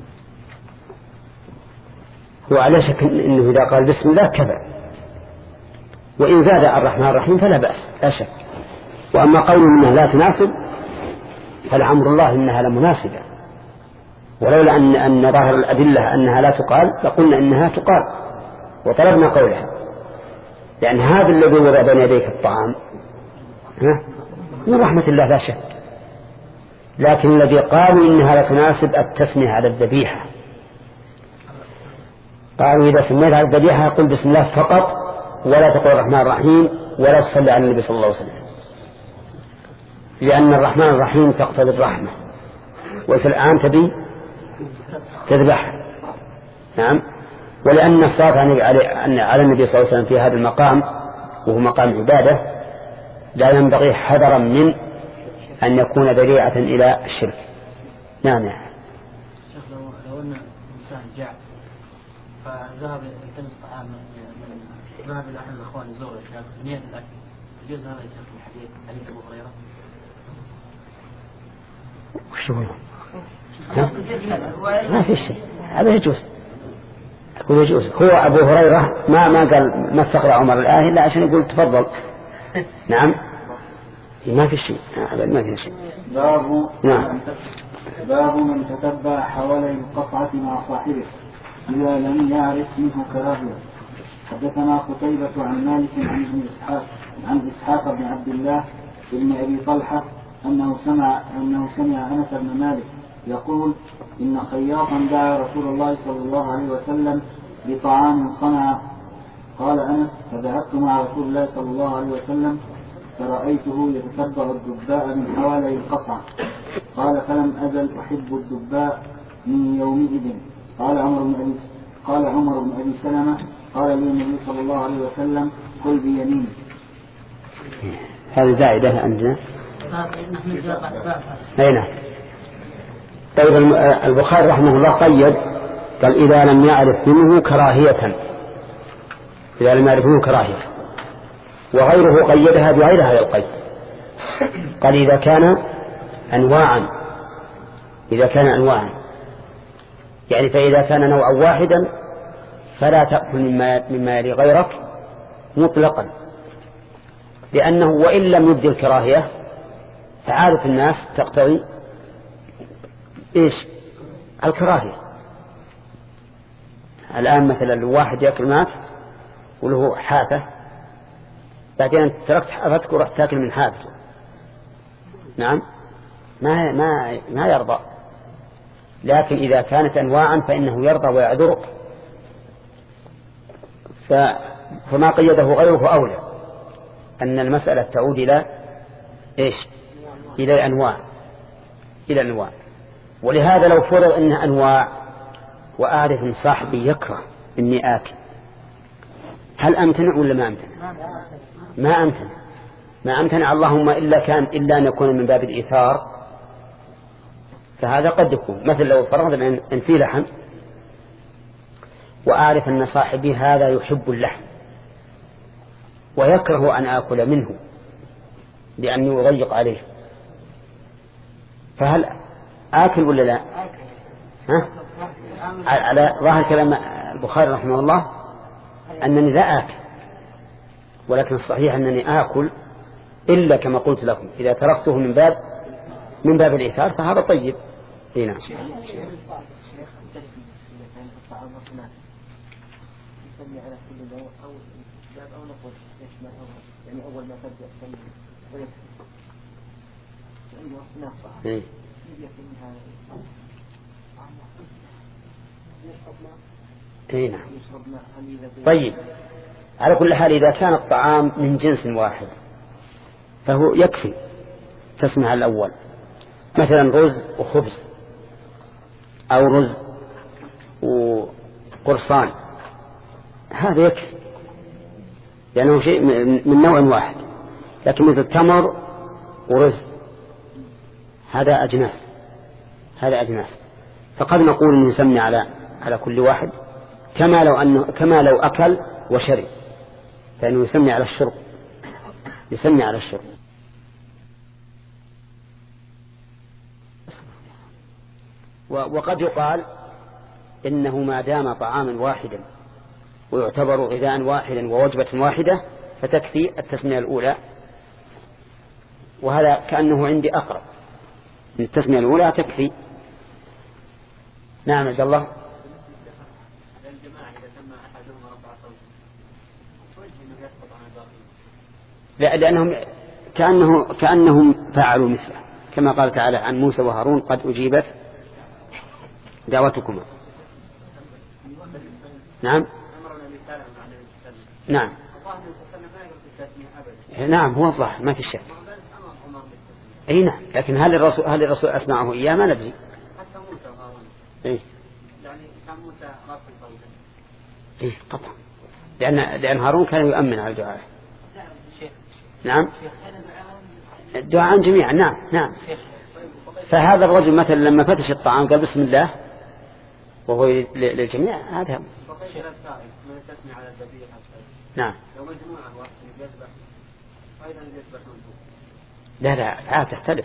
وعلى شك إنه إذا قال بسم الله كذا، وإن زاد الرحمن الرحيم فلا بأس لا شك. وأما قول إنها لا تناسب فالأمر الله إنها لمناسبة، ولولا أن, أن ظاهر الأدلة أنها لا تقال لقلنا إنها تقال وطلبنا قولها، لأن هذا الذي وضع بين يديك الطعام من رحمة الله لا شك. لكن الذي قالوا إنها لا تناسب التسمية على الذبيحة، قالوا إذا سميت على الذبيحة يقول بسم الله فقط ولا تقول الرحمن الرحيم ولا تصلي على النبي صلى الله عليه وسلم، لأن الرحمن الرحيم تقتضي الرحمة، وفي الآن تبي تذبح. نعم. ولأن الصلاة على النبي صلى الله عليه وسلم في هذا المقام وهو مقام عبادة لا ينبغي حذرا من أن يكون ذريعة إلى الشرك. نعم يا شيخ، لو لو أن إنسان جاع فذهب يلتمس طعام من ذهب إلى أحد الأخوان يزور الشاب بنية الأكل، يجوز هذا يا شيخ في الحديث حديث أبو هريرة؟ وش هو؟ ما في شيء، هذا يجوز. أقول يجوز. هو أبو هريرة ما ما قال ما استقرأ عمر الآية إلا عشان يقول تفضل. نعم ما في شيء، ما في شيء. باب نعم. باب من تتبع حوالي القصعة مع صاحبه إذا لم يعرف منه كراهية. حدثنا قتيبة عن مالك عن ابن إسحاق عن إسحاق بن عبد الله بن أبي طلحة أنه سمع أنه سمع أنس بن مالك يقول إن خياطا دعا رسول الله صلى الله عليه وسلم بطعام صنع. قال أنس فذهبت مع رسول الله صلى الله عليه وسلم فرأيته يتتبع الدباء من حوالي القصعة. قال فلم أزل أحب الدباء من يومئذ. قال عمر بن أبي قال عمر بن أبي سلمة قال لي النبي صلى الله عليه وسلم كل بيمينه. هذه زائدة عندنا. أي نعم. طيب البخاري رحمه الله قيد قال إذا لم يعرف منه كراهية، إذا لم يعرف منه كراهية، وغيره قيدها بغير هذا القيد. قال إذا كان أنواعا، إذا كان أنواعا يعني فإذا كان نوعا واحدا فلا تأكل مما, مما يلي غيرك مطلقا، لأنه وإن لم يبدي الكراهية فعادة الناس تقتضي إيش الكراهية. الآن مثلا الواحد يأكل معك وله حافة، بعدين تركت حافتك ورحت تأكل من حافته، نعم ما ما ما يرضى. لكن إذا كانت أنواعا فإنه يرضى ويعذرك، فما قيده غيره أولى أن المسألة تعود إلى إيش إلى أنواع إلى أنواع. ولهذا لو فرض أن أنواع وأعرف أن صاحبي يكره إني آكل، هل أمتنع ولا ما أمتنع؟ ما أمتنع ما أمتنع اللهم إلا كان إلا أن يكون من باب الإيثار، فهذا قد يكون مثل لو فرضنا أن في لحم وأعرف أن صاحبي هذا يحب اللحم ويكره أن آكل منه لأني أضيق عليه، فهل آكل ولا لا؟ ها؟ على ظاهر كلام البخاري رحمه الله أنني لا آكل، ولكن الصحيح أنني آكل إلا كما قلت لكم إذا تركته من باب من باب الإيثار فهذا طيب. هنا يسمي على كل نوع أو باب أو نقول يشمل يعني أول ما تبدأ تسمي ويكفي يعني وصناف صح يكفي منها اي نعم. طيب على كل حال إذا كان الطعام من جنس واحد فهو يكفي تسمع الأول، مثلا رز وخبز أو رز وقرصان، هذا يكفي لأنه شيء من نوع واحد. لكن مثل تمر ورز هذا أجناس هذا أجناس فقد نقول إن نسمي على على كل واحد كما لو أنه كما لو أكل وشرب، فإنه يسمي على الشرب يسمي على الشرب. وقد يقال إنه ما دام طعاما واحدا ويعتبر غذاء واحدا ووجبة واحدة فتكفي التسمية الأولى، وهذا كأنه عندي أقرب من التسمية الأولى تكفي. نعم عبد الله. لا لأنهم كأنه كأنهم فعلوا مثله كما قال تعالى عن موسى وهارون قد أجيبت دعوتكما. نعم نعم نعم هو الظاهر ما في شك. اي نعم، لكن هل الرسول هل الرسول اسمعه اياه ما ندري. حتى موسى وهارون اي يعني كان موسى رافع صوته. اي قطعا، لان لان هارون كان يؤمن على دعائه. نعم الدعاء عن جميع. نعم نعم. فهذا الرجل مثلا لما فتش الطعام قال بسم الله وهو للجميع، هذا نعم. لا لا لا تختلف.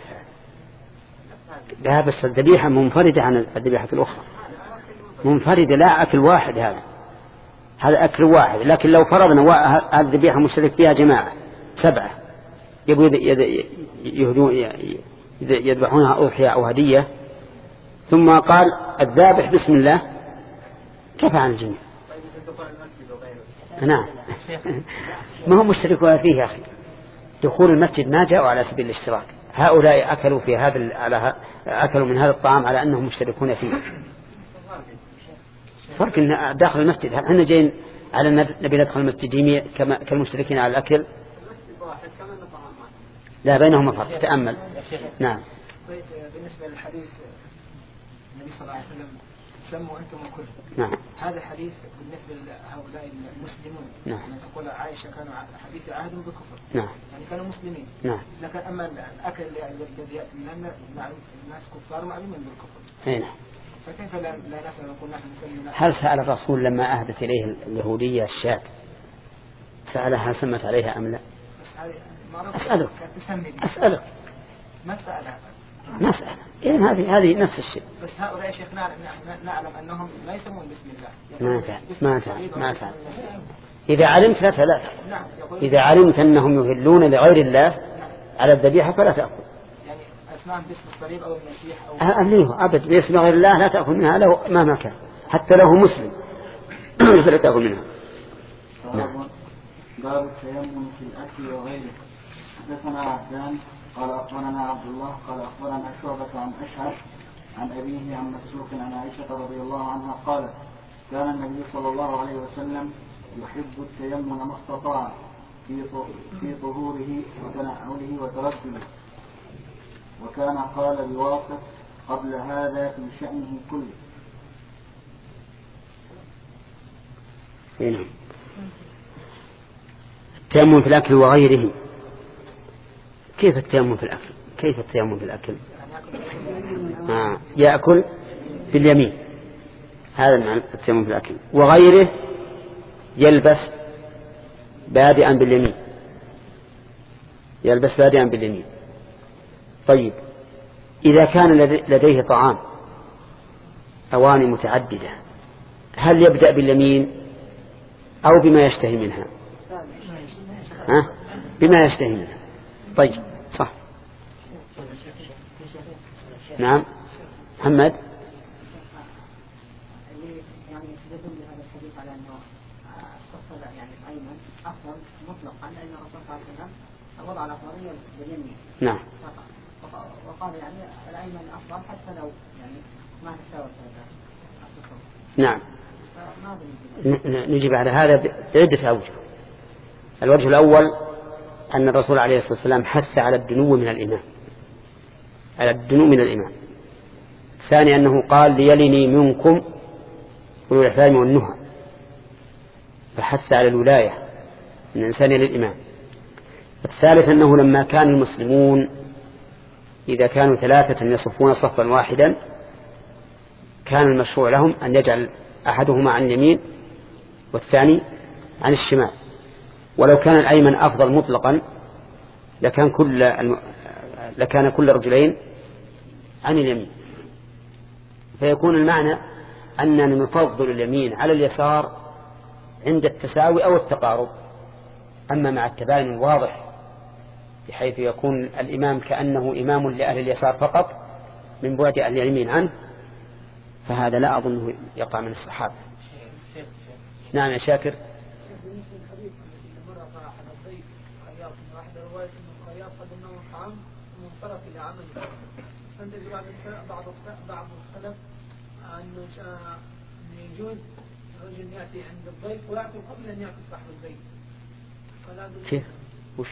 لا بس الذبيحة منفردة عن الذبيحة الأخرى، منفردة، لا أكل واحد. هذا هذا أكل واحد. لكن لو فرضنا هذه الذبيحة مشترك فيها جماعة سبعة يبغوا يهدون يذبحونها أضحية أو هدية، ثم قال الذابح بسم الله، كفى عن الجميع. نعم. ما هم مشتركون فيه يا أخي. دخول المسجد ما جاءوا على سبيل الاشتراك، هؤلاء أكلوا في هذا على أكلوا من هذا الطعام على أنهم مشتركون فيه. فرق إن داخل المسجد، هل احنا جايين على نبي ندخل المسجد جميع كالمشتركين على الأكل؟ لا بينهما فرق. تأمل. نعم. بالنسبة للحديث النبي صلى الله عليه وسلم سموا أنتم الكل. نعم. هذا حديث بالنسبة لهؤلاء المسلمون. نعم. يعني تقول عائشة كانوا حديث عهد بالكفر. نعم. يعني كانوا مسلمين. نعم. لكن أما الأكل الذي يأتي من الناس كفار معلومين بالكفر. هنا. فكيف لا لا نسأل نقول نحن نسمي؟ هل سأل الرسول لما أهدت إليه اليهودية الشاة سألها سمت عليها أم لا؟ أسألك أسألك ما سألها ما سألها. إذن هذه هذه نفس الشيء. بس هؤلاء شيخ نعلم أنهم لا يسمون بسم الله. ما تعلم ما تعلم ما تعلم. إذا علمت لا فلا. إذا علمت أنهم يهلون لغير الله على الذبيحة فلا تأكل. يعني أسماء باسم الصليب أو المسيح أو أهليه أبد باسم غير الله لا تأكل منها له مهما كان، حتى له مسلم فلا تأكل منها. نعم. باب التيمم في الأكل وغيره. حدثنا عبدان قال أخبرنا عبد الله قال أخبرنا شعبة عن أشعث عن أبيه عن مسروق عن عائشة رضي الله عنها قالت كان النبي صلى الله عليه وسلم يحب التيمم ما استطاع في طهوره وتنعله وترجله، وكان قال بواقف قبل هذا في شأنه كله. نعم. التيمم في الأكل وغيره. كيف التيمم في الأكل؟ كيف التيمم في الأكل؟ آه. يأكل باليمين، هذا معنى التيمم في الأكل. وغيره يلبس بادئا باليمين، يلبس بادئا باليمين. طيب إذا كان لديه طعام أواني متعددة هل يبدأ باليمين أو بما يشتهي منها؟ ها؟ بما يشتهي منها. طيب صح. نعم محمد. يعني يدل هذا الحديث على أنه الصف يعني الأيمن أفضل مطلقا لأن الرسول صلى الله عليه وسلم وضع الأفضلية باليمين. نعم. وقال يعني الأيمن أفضل حتى لو يعني ما تساوت الصف. نعم. نجيب على هذا بعدة أوجه. الوجه الأول أن الرسول عليه الصلاة والسلام حث على الدنو من الإمام، على الدنو من الإمام. ثاني أنه قال ليلني منكم أولو الإحلام والنهى، فحث على الولاية من الإنسان للإمام. الثالث أنه لما كان المسلمون إذا كانوا ثلاثة يصفون صفا واحدا كان المشروع لهم أن يجعل أحدهما عن اليمين والثاني عن الشمال، ولو كان الأيمن أفضل مطلقا لكان كل الم... لكان كل رجلين عن اليمين. فيكون المعنى أننا نفضل اليمين على اليسار عند التساوي أو التقارب. أما مع التباين الواضح بحيث يكون الإمام كأنه إمام لأهل اليسار فقط من بعد أهل اليمين عنه، فهذا لا أظنه يقع من الصحابة. نعم يا شاكر. بعض بعض السلف أنه يجوز رجل يأتي عند الضيف ويأكل قبل أن يأكل صاحب البيت. كيف؟ وش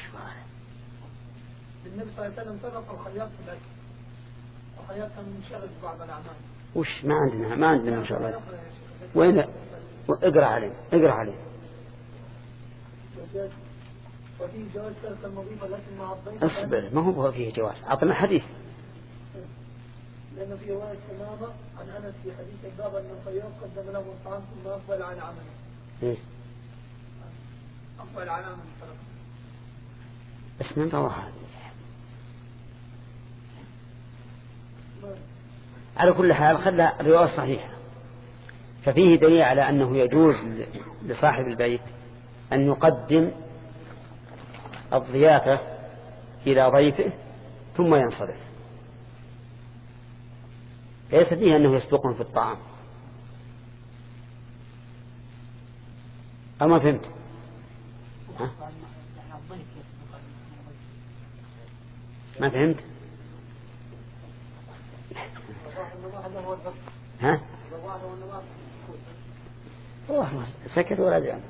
النبي صلى الله عليه وسلم سبق الخياط في الأكل، الخياط كان منشغل ببعض الأعمال. وش ما عندنا ما عندنا إن شاء الله. وين؟ اقرأ عليه اقرأ عليه. وفيه جواز ترك المضيف الاسم مع الضيف. اصبر، ما هو فيه جواز، أعطنا حديث. لأن في رواية سمامة عن أنس في حديث الباب أن الخياط قدم له الطعام ثم أقبل على عمله. إيه؟ أقبل على عمله. بس من رواه على كل حال خلى الرواية صحيحة. ففيه دليل على أنه يجوز لصاحب البيت أن يقدم الضيافة إلى ضيفه ثم ينصرف، ليس فيه أنه يسبقهم في الطعام. أما فهمت؟ ها؟ ما فهمت؟ ها؟ الله سكت ولا جاء.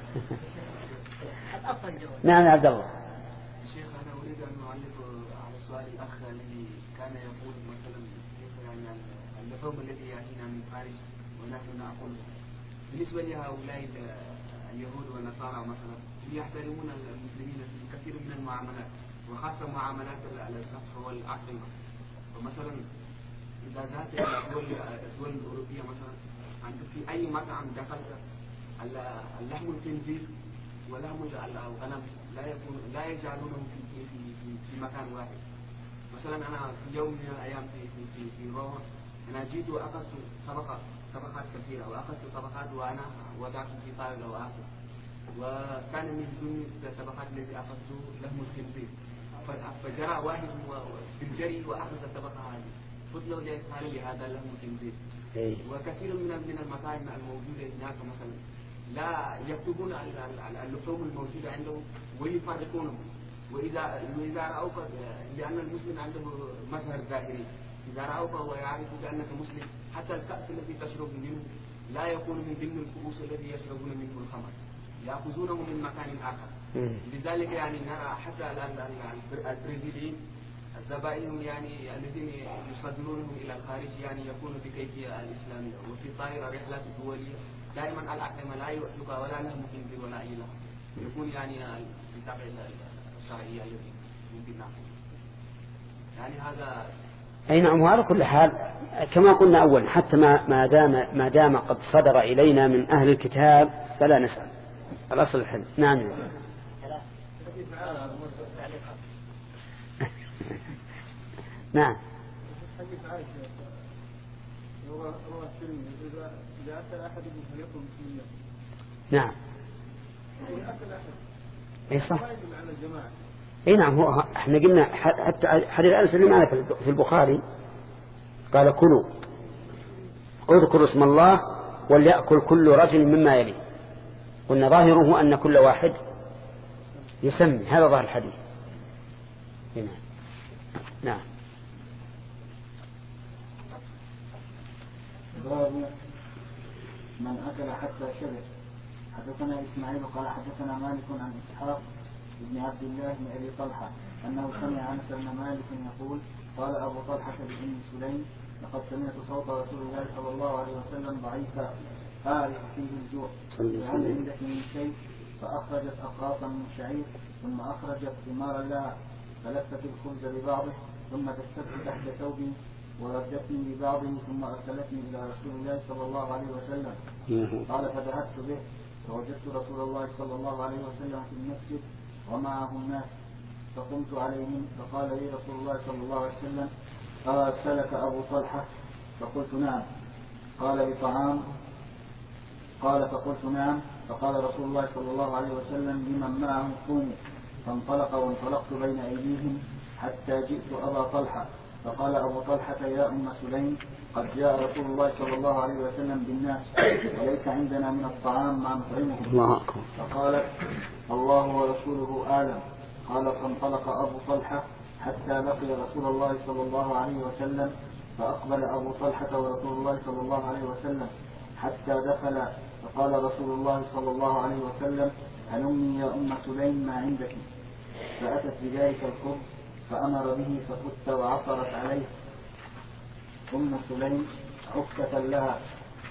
نعم عبد الله. شيخ أنا أريد أن أعلق على سؤال الأخ الذي كان يقول مثلا يعني اللحوم التي يأتينا من فارس ونحن نأكل. بالنسبة لهؤلاء اليهود والنصارى مثلا يحترمون المسلمين في كثير من المعاملات وخاصة معاملات الذبح والأطعمة. ومثلا إذا ذهبت إلى الدول الدول الأوروبية مثلا عند في أي مطعم دخلت اللحم الخنزير ولحم الغنم لا يكون لا يجعلونه في في في في مكان واحد. مثلا أنا في يوم من الأيام في في في, في روما أنا جيت وأخذت طبقة طبقات كثيرة وأخذت طبقات وأنا وضعت في طاولة وآكل، وكان من ضمن الطبقات التي أخذته لحم الخنزير، فجرى واحد بالجري وأخذ الطبقة هذه، قلت له ليس هذا لحم الخنزير. وكثير من من المطاعم الموجودة هناك مثلا لا يكتبون اللحوم الموجودة عندهم ويفرقونهم، وإذا وإذا رأوك لأن المسلم عنده مظهر ظاهري، إذا رأوك ويعرف بأنك مسلم حتى الكأس الذي تشرب منه لا يكون من ضمن الكؤوس الذي يشربون منه الخمر، يأخذونه من مكان آخر. لذلك يعني نرى حتى البرازيليين الذبائح يعني الذين يصدرونهم إلى الخارج يعني يكون بكيفية الإسلامية، وفي طائرة رحلات دولية دائما الأطعمة لا يؤكلك ولا لهم خنزير ولا أي لحم، يكون يعني الكتاب الشرعية التي ممكن نأخذ. يعني هذا أي نعم. وعلى كل حال كما قلنا أولا حتى ما ما دام ما دام قد صدر إلينا من أهل الكتاب فلا نسأل، الأصل الحل. نعم. نعم. نعم. اي صح. اي نعم. هو احنا قلنا حتى حديث انس اللي معنا في البخاري قال كلوا اذكروا اسم الله وليأكل كل رجل مما يلي، قلنا ظاهره ان كل واحد يسمي، هذا ظاهر الحديث. نعم. نعم. باب من أكل حتى شبع. حدثنا إسماعيل قال حدثنا مالك عن إسحاق بن عبد الله بن أبي طلحة أنه سمع أنس بن مالك يقول قال أبو طلحة بن سليم لقد سمعت صوت رسول الله صلى الله عليه وسلم ضعيفا أعرف فيه الجوع، فهل عندك من شيء؟ فأخرجت أقراصا من شعير ثم أخرجت ثمارا لها فلفت الخبز ببعضه ثم دستته تحت ثوبي وردتني ببعضه ثم أرسلتني إلى رسول الله صلى الله عليه وسلم. قال فذهبت به فوجدت رسول الله صلى الله عليه وسلم في المسجد ومعه الناس فقمت عليهم فقال لي رسول الله صلى الله عليه وسلم أرسلك أبو طلحة؟ فقلت نعم. قال بطعام؟ قال فقلت نعم. فقال رسول الله صلى الله عليه وسلم لمن معه قوموا، فانطلق وانطلقت بين أيديهم حتى جئت أبا طلحة فقال أبو طلحة يا أم سليم قد جاء رسول الله صلى الله عليه وسلم بالناس وليس عندنا من الطعام ما نطعمه. فقالت الله ورسوله أعلم. قال فانطلق أبو طلحة حتى لقي رسول الله صلى الله عليه وسلم فأقبل أبو طلحة ورسول الله صلى الله عليه وسلم حتى دخل فقال رسول الله صلى الله عليه وسلم هلمي يا أم سليم ما عندك؟ فأتت بذلك الخبز فأمر به فكت وعصرت عليه أم سليم عكة لها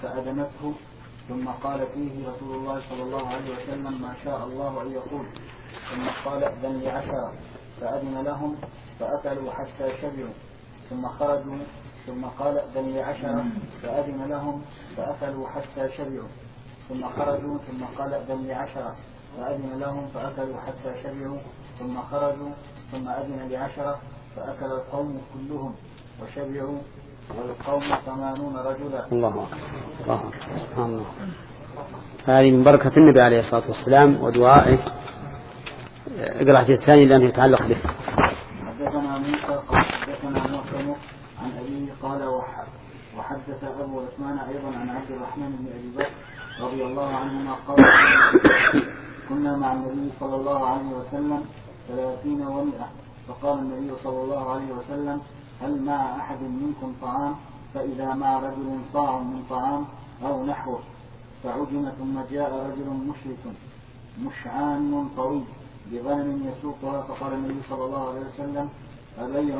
فأدمته ثم قال فيه رسول الله صلى الله عليه وسلم ما شاء الله أن يقول ثم قال ائذن لي عشرة فأذن لهم فأكلوا حتى شبعوا ثم خرجوا ثم قال ائذن لي عشرة فأذن لهم فأكلوا حتى شبعوا ثم خرجوا ثم قال ائذن لي عشرة فأذن لهم فأكلوا حتى شبعوا ثم خرجوا ثم أذن لعشرة فأكل القوم كلهم وشبعوا والقوم ثمانون رجلا. الله أكبر الله سبحان الله. هذه من بركة النبي عليه الصلاة والسلام ودعائه. اقرأ الحديث الثاني لأنه يتعلق به. حدثنا موسى قال حدثنا مسلم عن أبيه قال وحدث أبو عثمان أيضا عن عبد الرحمن بن أبي بكر رضي الله عنهما قال كنا مع النبي صلى الله عليه وسلم ثلاثين ومئة فقال النبي صلى الله عليه وسلم هل مع أحد منكم طعام فإذا مع رجل صاع من طعام أو نحوه فعجم ثم جاء رجل مشرك مشعان طويل بغنم يسوقها فقال النبي صلى الله عليه وسلم أبيع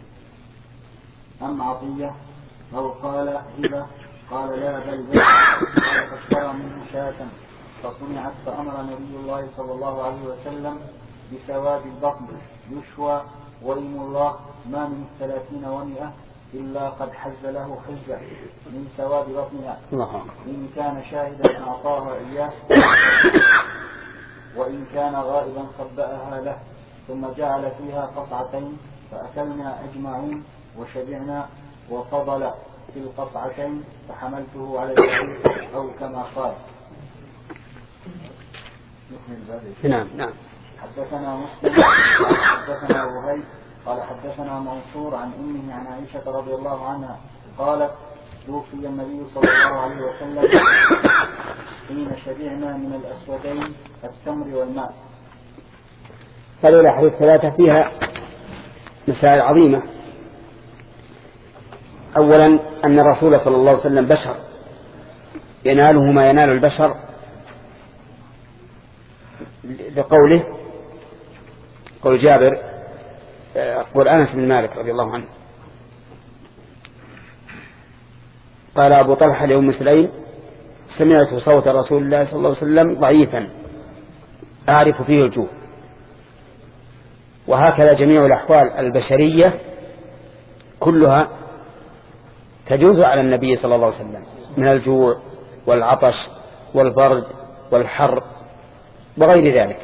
أم عطية أو قال هبة قال لا بل بيع قال فاشترى منه شاة فصنعت فأمر نبي الله صلى الله عليه وسلم بسواد البطن يشوى وإم الله ما من ثلاثين ومئة إلا قد حز له حزة من سواد بطنها إن كان شاهدا أعطاها إياه وإن كان غائبا خبأها له ثم جعل فيها قطعتين فأكلنا أجمعون وشبعنا وفضل في القطعتين فحملته على البعير أو كما قال. نعم نعم. حدثنا مسلم حدثنا وهيب قال حدثنا منصور عن أمه عن عائشة رضي الله عنها قالت توفي النبي صلى الله عليه وسلم حين شبعنا من الأسودين التمر والماء. هذه الأحاديث ثلاثة فيها مسائل عظيمة. أولا أن الرسول صلى الله عليه وسلم بشر يناله ما ينال البشر بقوله قول جابر قول أنس بن مالك رضي الله عنه قال أبو طلحة لأم سليم سمعت صوت رسول الله صلى الله عليه وسلم ضعيفا أعرف فيه الجوع. وهكذا جميع الأحوال البشرية كلها تجوز على النبي صلى الله عليه وسلم من الجوع والعطش والبرد والحر وغير ذلك.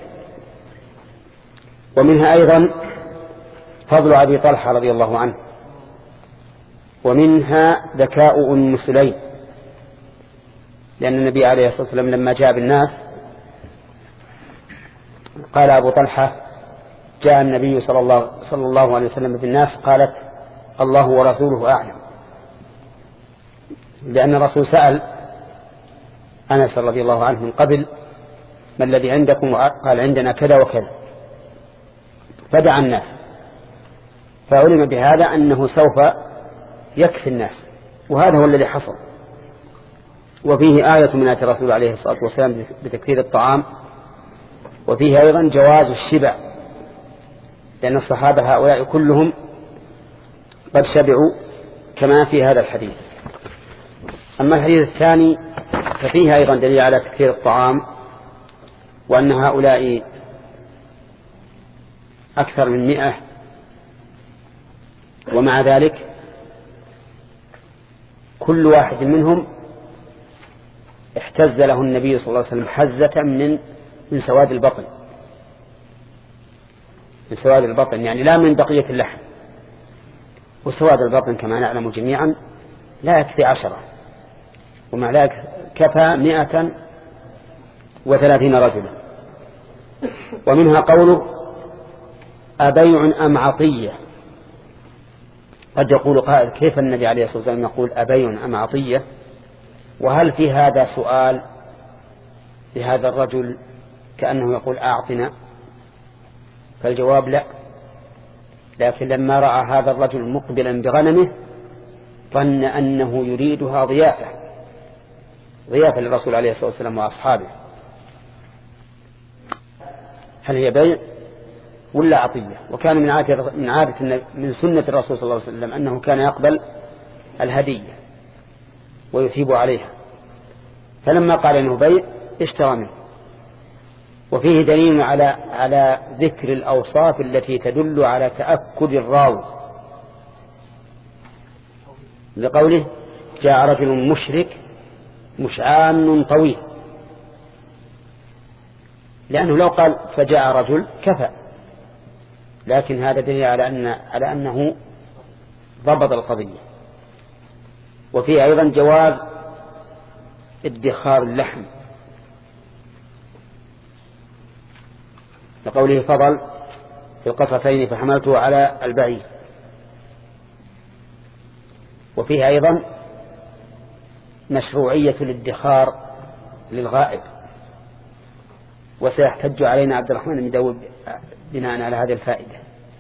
ومنها أيضا فضل أبي طلحة رضي الله عنه. ومنها ذكاء أم سليم لأن النبي عليه الصلاة والسلام لما جاء بالناس قال أبو طلحة جاء النبي صلى الله, صلى الله عليه وسلم بالناس قالت الله ورسوله أعلم لأن الرسول سأل أنس رضي الله عنه من قبل ما الذي عندكم قال عندنا كذا وكذا فدعا الناس فعلم بهذا أنه سوف يكفي الناس وهذا هو الذي حصل. وفيه آية من آيات الرسول عليه الصلاة والسلام بتكثير الطعام وفيه أيضا جواز الشبع لأن الصحابة هؤلاء كلهم قد شبعوا كما في هذا الحديث. أما الحديث الثاني ففيه أيضا دليل على تكثير الطعام وأن هؤلاء أكثر من مئة ومع ذلك كل واحد منهم احتز له النبي صلى الله عليه وسلم حزة من من سواد البطن من سواد البطن يعني لا من بقية اللحم. وسواد البطن كما نعلم جميعا لا يكفي عشرة ومع ذلك كفى مئة وثلاثين رجلا. ومنها قوله أبيع أم عطية. قد يقول قائل كيف النبي عليه الصلاة والسلام يقول أبيع أم عطية وهل في هذا سؤال لهذا الرجل كأنه يقول أعطنا؟ فالجواب لا. لكن لما رأى هذا الرجل مقبلا بغنمه ظن أنه يريدها ضيافة ضيافة للرسول عليه الصلاة والسلام وأصحابه. هل هي بيع ولا عطية؟ وكان من عادة من عادة من سنة الرسول صلى الله عليه وسلم أنه كان يقبل الهدية ويثيب عليها. فلما قال إنه بيع اشترى منه وفيه دليل على على ذكر الأوصاف التي تدل على تأكد الراوي، لقوله جاء رجل مشرك مشعان طويل، لأنه لو قال فجاء رجل كفى، لكن هذا دليل على أن على أنه ضبط القضية. وفيه أيضا جواز ادخار اللحم، لقوله فضل في القصتين فحملته على البعير. وفيه أيضا مشروعية الادخار للغائب، وسيحتج علينا عبد الرحمن بن داود بناء على هذه الفائدة.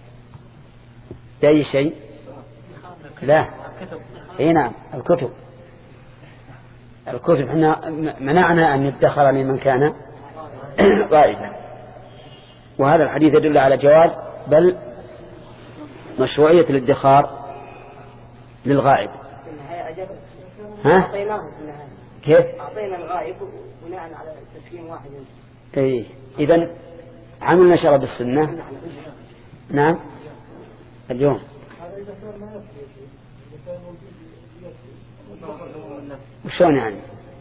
أي شيء؟ لا، اي نعم، الكتب الكتب احنا منعنا أن يدخر لمن كان غائبا، وهذا الحديث يدل على جواز بل مشروعية الادخار للغائب. ها؟ كيف؟ أعطينا الغائب بناء على تسليم واحد. اي إذن عملنا شرب السنة. نعم اليوم وشون يعني؟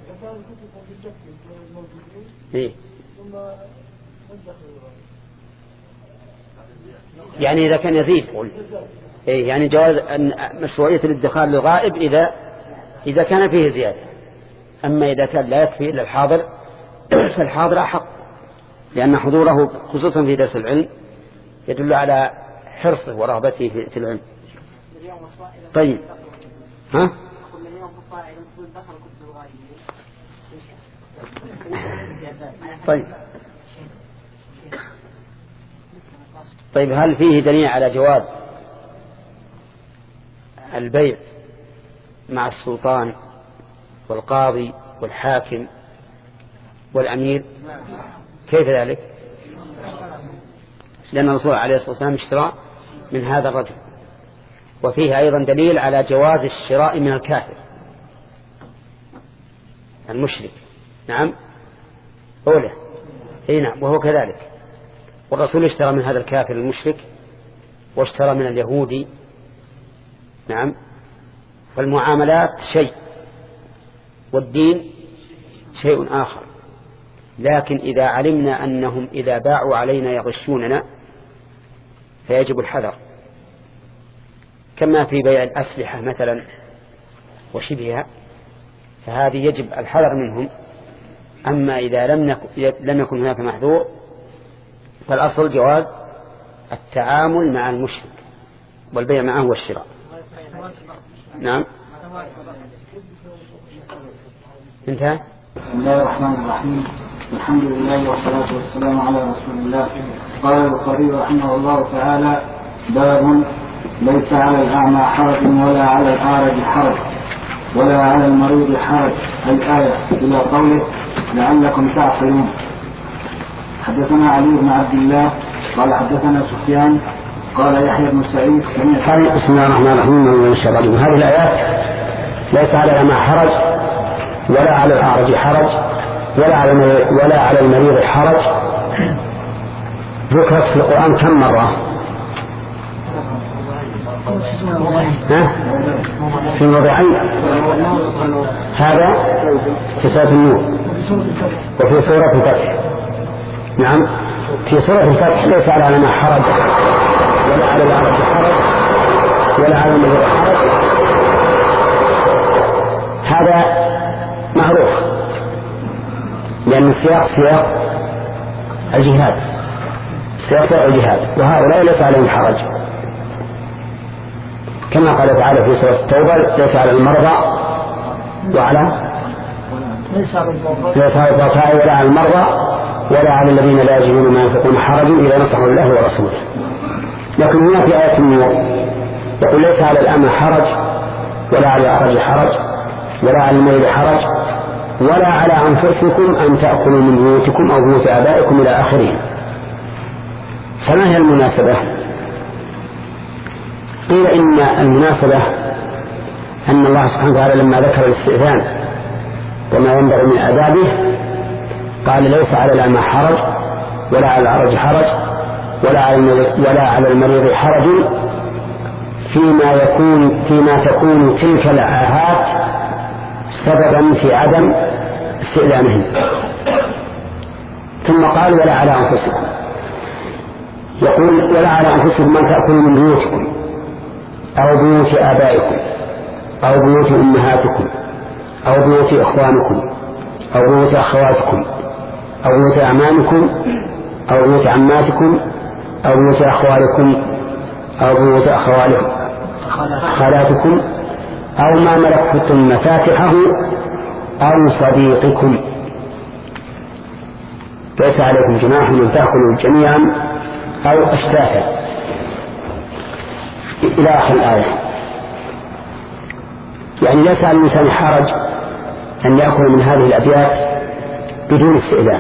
إيه؟ يعني إذا كان يزيد قول إيه، يعني جواز أن مشروعية الادخار للغائب إذا إذا كان فيه زيادة. أما إذا كان لا يكفي إلا الحاضر فالحاضر أحق، لأن حضوره خصوصا في درس العلم يدل على حرصه ورغبته في العلم. طيب ها؟ طيب طيب هل فيه دليل على جواز البيع مع السلطان والقاضي والحاكم والأمير؟ كيف ذلك؟ لأن الرسول عليه الصلاة والسلام اشترى من هذا الرجل. وفيه أيضا دليل على جواز الشراء من الكافر المشرك. نعم أوله اي نعم، وهو كذلك. والرسول اشترى من هذا الكافر المشرك واشترى من اليهودي. نعم، فالمعاملات شيء والدين شيء آخر. لكن إذا علمنا أنهم إذا باعوا علينا يغشوننا فيجب الحذر، كما في بيع الأسلحة مثلا وشبهها، فهذه يجب الحذر منهم. أما إذا لم لم يكن هناك محذور فالأصل جواز التعامل مع المشرك والبيع معه والشراء. نعم انتهى. بسم الله الرحمن الرحيم، الحمد لله والصلاة والسلام على رسول الله. قال البخاري رحمه الله تعالى: باب ليس على الأعمى حرج ولا على الأعرج حرج ولا على المريض حرج، الآية إلى قوله لعلكم تعقلون. حدثنا علي بن عبد الله قال حدثنا سفيان قال يحيى بن سعيد. بسم الله الرحمن الرحيم. هذه الآيات ليس على الأعمى حرج ولا على الأعرج حرج ولا على ولا على المريض حرج. ذكرت في القرآن كم مرة؟ ها؟ في موضعين. هذا في سورة النور وفي سورة الفتح. نعم، في سورة الفتح ليس على الأعمى حرج ولا على الأعرج حرج ولا على المريض حرج. هذا معروف لأن السياق سياق الجهاد، سياق الجهاد، وهؤلاء ليس عليهم حرج، كما قال تعالى في سورة التوبة: ليس على المرضى وعلى ليس على الضعفاء ولا على المرضى ولا على الذين لا يجدون ما ينفقون حرج إذا نصحوا الله ورسوله. لكن هنا في آية النور يقول: ليس على الأعمى حرج ولا على الأعرج حرج ولا على المريض حرج ولا على أنفسكم أن تأكلوا من بيوتكم أو بيوت آبائكم إلى آخره. فما هي المناسبة؟ قيل إن المناسبة أن الله سبحانه وتعالى لما ذكر الاستئذان وما ينبغي من آدابه قال: ليس على الأعمى حرج ولا على العرج حرج ولا على ولا على المريض حرج فيما يكون فيما تكون تلك العاهات سببا في عدم استئذانهم. ثم قال ولا على أنفسكم، يقول ولا على أنفسكم أن تأكلوا من بيوتكم أو بيوت آبائكم أو بيوت أمهاتكم أو بيوت إخوانكم أو بيوت أخواتكم أو بيوت أعمامكم أو بيوت عماتكم أو بيوت أخوالكم أو بيوت خالاتكم أو ما ملكتم مفاتحه أو صديقكم، ليس عليكم جناح أن تأكلوا جميعا أو أشتاتا إلى آخر الآية. يعني ليس على الإنسان حرج أن يأكل من هذه الأبيات بدون استئذان.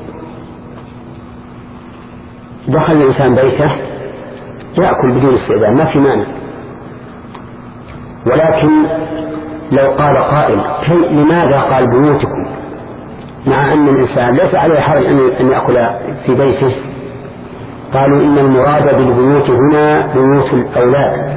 دخل الإنسان بيته يأكل بدون استئذان ما في مانع، ولكن لو قال قائل لماذا قال بيوتكم مع أن الإنسان ليس عليه حرج أن يأكل في بيته؟ قالوا إن المراد بالبيوت هنا بيوت الأولاد،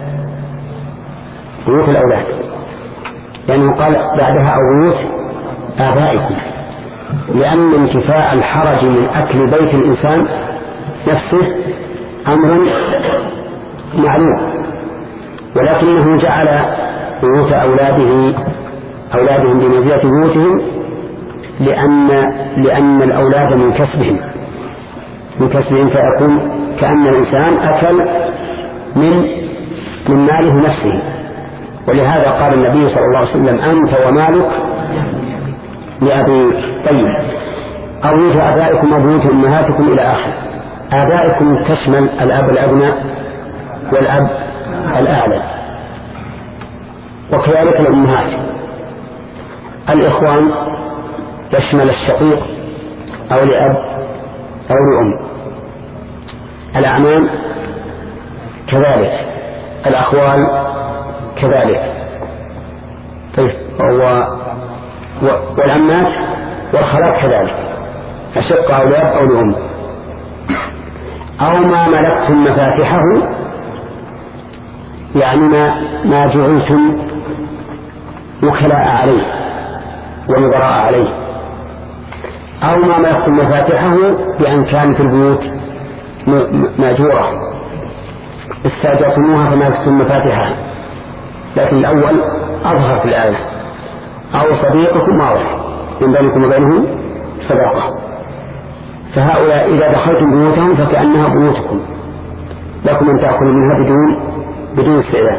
بيوت الأولاد، لأنه قال بعدها أو بيوت آبائكم، لأن انتفاء الحرج من أكل بيت الإنسان نفسه أمر معلوم، ولكنه جعل بيوت أولاده أولادهم بمنزلة بيوتهم لأن لأن الأولاد من كسبهم من كسبهم فيكون كأن الإنسان أكل من من ماله نفسه. ولهذا قال النبي صلى الله عليه وسلم أنت ومالك لأبي طيب أو بيوت آبائكم أو بيوت أمهاتكم إلى آخر. آبائكم تشمل الأب الأبنى والأب الأعلى، وكذلك الأمهات. الإخوان يشمل الشقيق أو لأب أو لأم. الأعمام كذلك، الأخوال كذلك. طيب والعمات والخالات كذلك، أشق أو لأب أو لأم. أو ما ملكتم مفاتحه، يعني ما, ما جعلتم وكلاء عليه ومبراء عليه. أو ما ملكتم مفاتحه بأن كانت البيوت مأجورة استأجرتموها فملكتم مفاتحها، لكن الأول أظهر في الآية. أو صديقكم واضح من بينكم وبينهم صداقة، فهؤلاء إذا دخلتم بيوتهم فكأنها بيوتكم، لكم أن تأكلوا منها بدون بدون استئذان.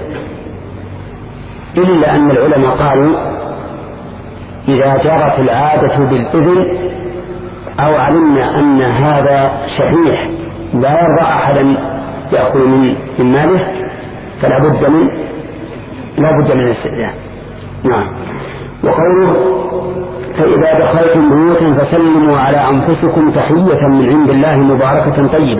إلا أن العلماء قالوا إذا جرت العادة بالإذن أو علمنا أن هذا شحيح لا يرضى أحدا يأكل من, من ماله فلا بد من لا بد من الاستئذان. نعم. وقوله فإذا دخلتم بيوتا فسلموا على أنفسكم تحية من عند الله مباركة طيبة.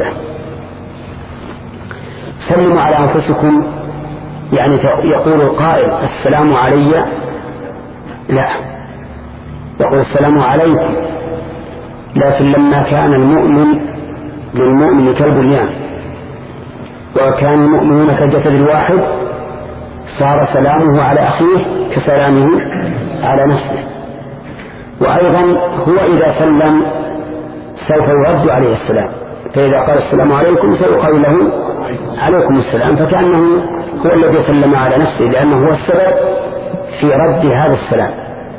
سلموا على أنفسكم يعني يقول القائل السلام علي، لا، يقول السلام عليكم. لكن لما كان المؤمن للمؤمن كالبنيان وكان المؤمنون كالجسد الواحد صار سلامه على أخيه كسلامه على نفسه. وأيضا هو إذا سلم سوف يرد عليه السلام، فإذا قال السلام عليكم سيقال له عليكم السلام، فكأنه هو الذي سلم على نفسه لأنه هو السبب في رد هذا السلام.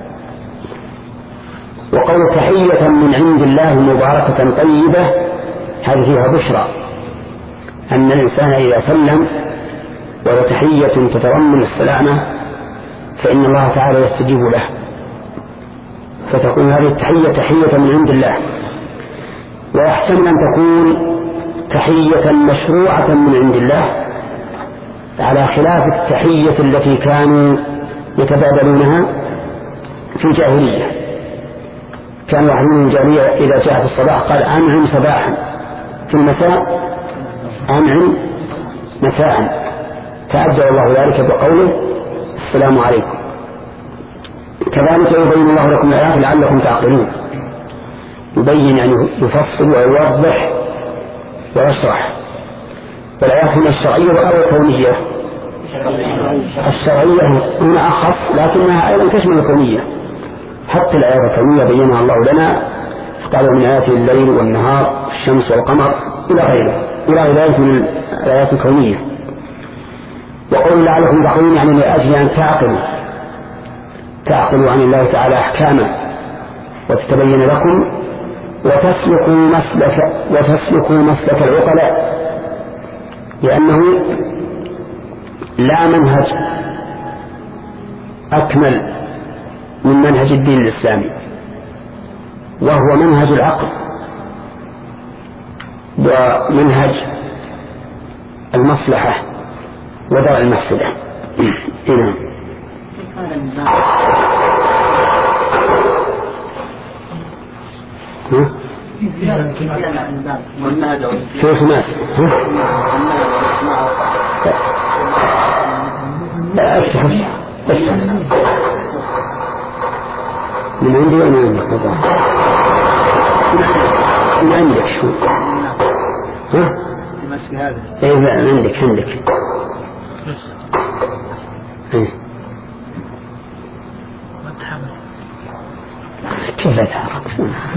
وقول تحية من عند الله مباركة طيبة هذه فيها بشرى أن الإنسان إذا سلم وتحية تتضمن السلامة فإن الله تعالى يستجيب له، فتكون هذه التحية تحية من عند الله. ويحسن أن تكون تحية مشروعة من عند الله على خلاف التحية التي كانوا يتبادلونها في الجاهلية. كان واحد من الجاهلية إذا جاء في الصباح قال أنعم صباحا، في المساء أنعم مساء، تعجل الله ذلك بقوله السلام عليكم. كذلك يبين الله لكم الآيات لعلكم تعقلون. يبين يعني يفصل ويوضح ويشرح. والآيات هنا الشرعية أو الكونية؟ الشرعية هنا أخص لكنها أيضا تشمل الكونية. حتى الآيات الكونية بينها الله لنا قالوا من آيات الليل والنهار الشمس والقمر إلى غيره إلى غيره من الآيات الكونية. وقول لعلكم تعقلون يعني لأجل أن تعقلوا تعقلوا عن الله تعالى أحكاما وتتبين لكم وتسلكوا مسلك وتسلكوا مسلك العقلاء، لأنه لا منهج أكمل من منهج الدين الإسلامي، وهو منهج العقل ومنهج المصلحة ودرء المفسدة. هنا في خماس لا افتح افتح من عندي ولا من عندك؟ من عندك شو؟ ها؟ ايه لا عندك عندك ايه كيف تحرك؟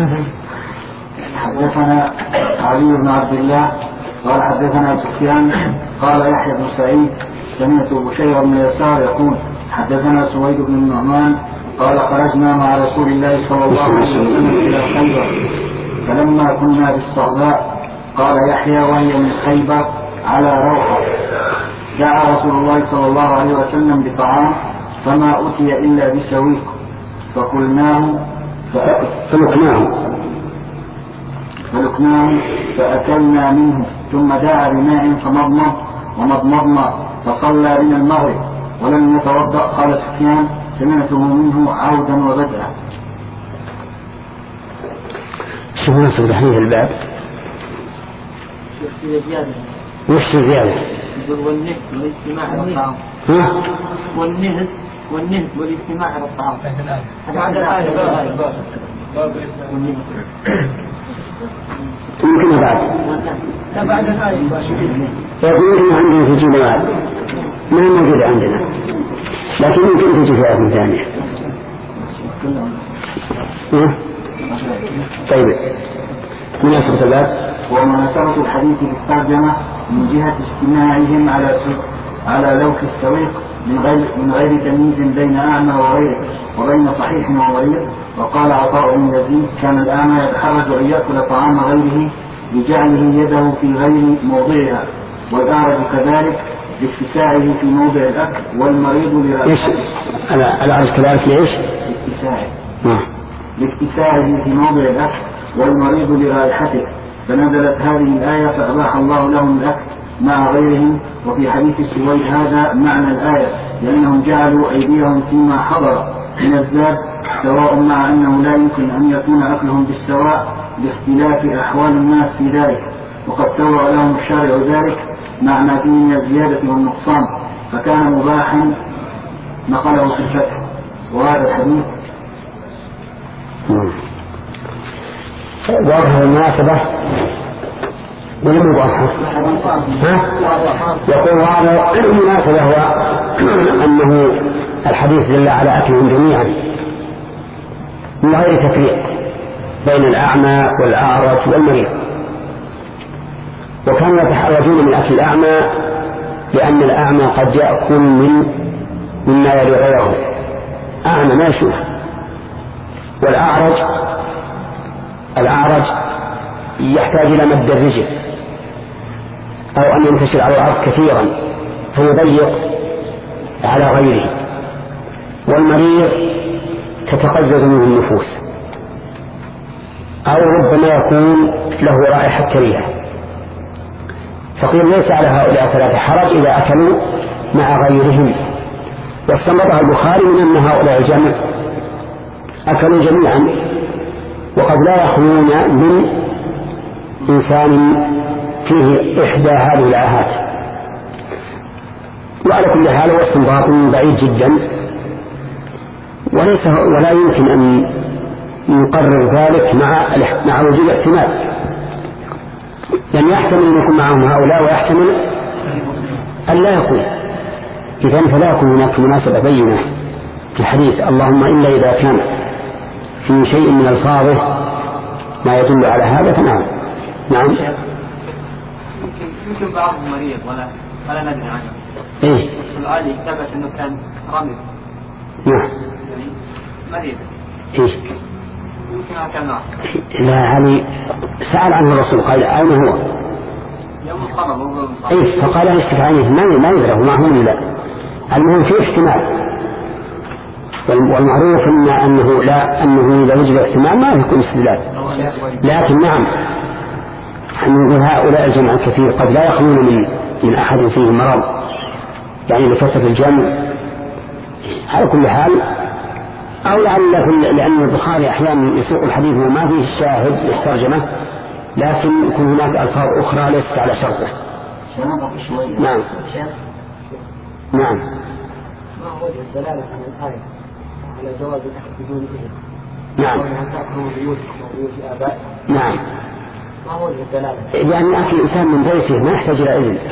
حدثنا علي بن عبد الله قال حدثنا سفيان قال يحيى بن سعيد سمعت بشير بن يسار يقول حدثنا سويد بن النعمان قال خرجنا مع رسول الله صلى الله عليه وسلم إلى خيبر فلما كنا بالصعباء قال يحيى وهي من خيبر على روحة دعا رسول الله صلى الله عليه وسلم بطعام فما أتي إلا بسويق فقلناه فلقناه فلقناه فأكلنا منه ثم دعا بماء فمضمض ومضمضنا فصلى بنا المغرب ولم يتوضأ. قال سفيان سمعته منه عودا وبدءا. شو نصب تحديث الباب؟ وش زيادة؟ والنهد والاجتماع على الطعام. ها؟ والنهد والنهد والاجتماع على الطعام. بعد الآية يمكن بعد. لا بعد الآية. يقولون عندنا في جماعات ما هي موجودة عندنا، لكن يمكن تجي في آية ثانية. طيب مناسبة الباب ومناسبة الحديث بالترجمة من جهة اجتماعهم على على لوك السويق من غير من غير تمييز بين أعمى وغيره وبين صحيح ومريض. وقال عطاء بن يزيد كان الأعمى يتحرج أن يأكل طعام غيره بجعله يده في غير موضعها، والأعرج كذلك لاتساعه في موضع الأكل، والمريض لرائحته. الأعرج كذلك ليش؟ لاتساعه لاتساعه في موضع الأكل والمريض لرائحته. فنزلت هذه الآية فأباح الله لهم الأكل مع غيرهم. وفي حديث سويد هذا معنى الآية، لأنهم جعلوا أيديهم فيما حضر من الزاد، سواء مع أنه لا يمكن أن يكون أكلهم بالسواء لاختلاف أحوال الناس في ذلك، وقد سوى لهم الشارع ذلك مع ما فيه من الزيادة والنقصان، فكان مباحا نقله في الفتح. وهذا الحديث واضح المناسبة ولم يضعها. يقول هذا المناسبة هو أنه الحديث دل على أكلهم جميعا من غير تفريق بين الأعمى والأعرج والمريض. وكانوا يتحرجون من أكل الأعمى لأن الأعمى قد يأكل من مما يلي غيره، أعمى ما يشوف. والأعرج الأعرج يحتاج إلى مد الرجل أو أن ينتشر على الأرض كثيرا فيضيق على غيره. والمريض تتقزز منه النفوس أو ربما يكون له رائحة كريهة. فقيل ليس على هؤلاء ثلاثة حرج إذا أكلوا مع غيرهم. واستنبطها البخاري من أن هؤلاء الجمع أكلوا جميعا وقد لا يخلون من إنسان فيه إحدى هذه الآهات. وعلى كل حال هو استنباط بعيد جدا وليس ولا يمكن أن يقرر ذلك مع مع وجود احتمال، لأن يحتمل أن يكون معهم هؤلاء ويحتمل أن لا يكون. إذن فلا يكون هناك مناسبة بينة في الحديث اللهم إلا إذا كان في شيء من الفاظه ما يدل على هذا فنعم. نعم. يمكن بعضهم مريض ولا ولا ندري عنه. إيه. الآن يثبت أنه كان رمض. نعم. مريض. إيه. يمكن هكذا نعم. لا يعني سأل عنه الرسول قال أين هو؟ يوم القمر وهو مصاب. إيه فقال اشتك عينه ما ما يدري هو معهم لا. المهم في احتمال، والمعروف إن أنه لا أنه إذا وجد احتمال ما يكون استدلال. لكن نعم أن هؤلاء الجمع الكثير قد لا يخلون من من أحد فيه مرض يعني لكثرة الجمع على كل حال، أو لعل لأن البخاري أحيانا يسوق الحديث وما فيه الشاهد للترجمة، لكن يكون هناك ألفاظ أخرى ليست على شرطه. نعم. نعم. ما هو الدلالة عن الآية على جواز الأكل بدون إذن؟ نعم. نعم. ما هو الدلالة؟ لأن أكل الإنسان من بيته ما يحتاج إلى إذن،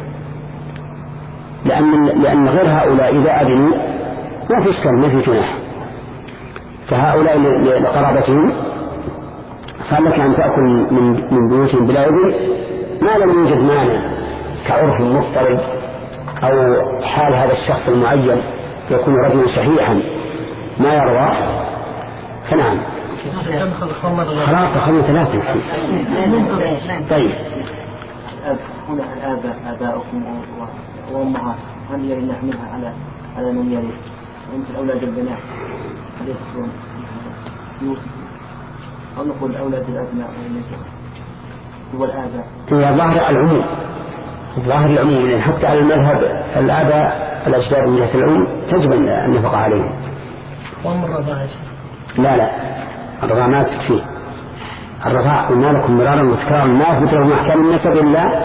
لأن لأن غير هؤلاء إذا أذنوا ما في إشكال ما في جناح، فهؤلاء لقرابتهم صار لك أن تأكل من من بيوتهم بلا إذن ما لم يوجد مانع كعرف مضطرب أو حال هذا الشخص المعين يكون رجلا شحيحا ما يروى فنعم. خلاص خلوا ثلاثة. طيب. هنا الآباء آباؤكم وأمهات هل يري نحملها على على من يري مثل أولاد البنات هل يكون يوسف أو نقول أولاد الأبناء هو الآباء؟ هي ظاهر العموم، ظاهر العموم حتى على المذهب الآباء الأجداد من جهة العموم تجب النفقة عليهم. وأم الرضاعة؟ لا لا الرضاعة ما تكفيه. الرضاعة قلنا لكم مرارا وتكرارا ما أثبت لهم أحكام النسب إلا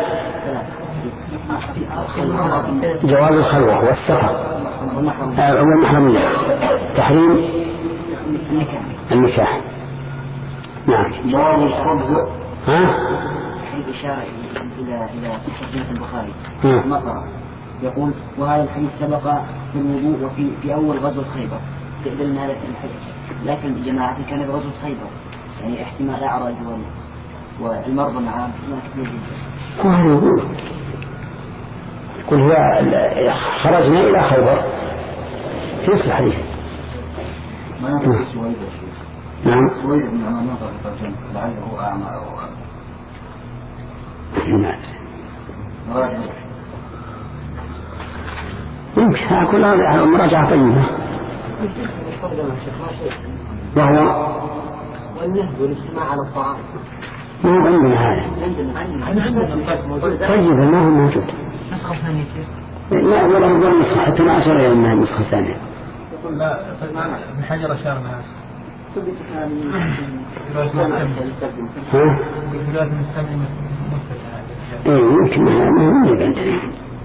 جواز الخلوة والسفر والمحرمية تحريم النكاح. نعم. باب الخبز. ها؟ إشارة إلى إلى صحيح البخاري مطر يقول وهذا الحديث سبق في الوضوء وفي في أول غزوة خيبر تقبلنا هذا الحديث، لكن جماعة كانت غزوة خيبر يعني احتمال أعراض والمرضى معهم كثير جدا. وهذا يقول يقول هو خرجنا إلى خيبر في نفس الحديث. ما يقول سويد نعم. سويد بن عمان نظر لعله أعمى أو نعم. يمكن كل هذا مراجعة طيبة. وهو والنهب والاجتماع على الطعام ما هو عندنا هذا. طيب ما هو موجود. نسخة ثانية لا ولا هو نسخة حتى ما أشار إلى أنها نسخة ثانية. يقول لا ابن حجر أشار معها. ها؟ إيه يمكن ما ما هو عندنا.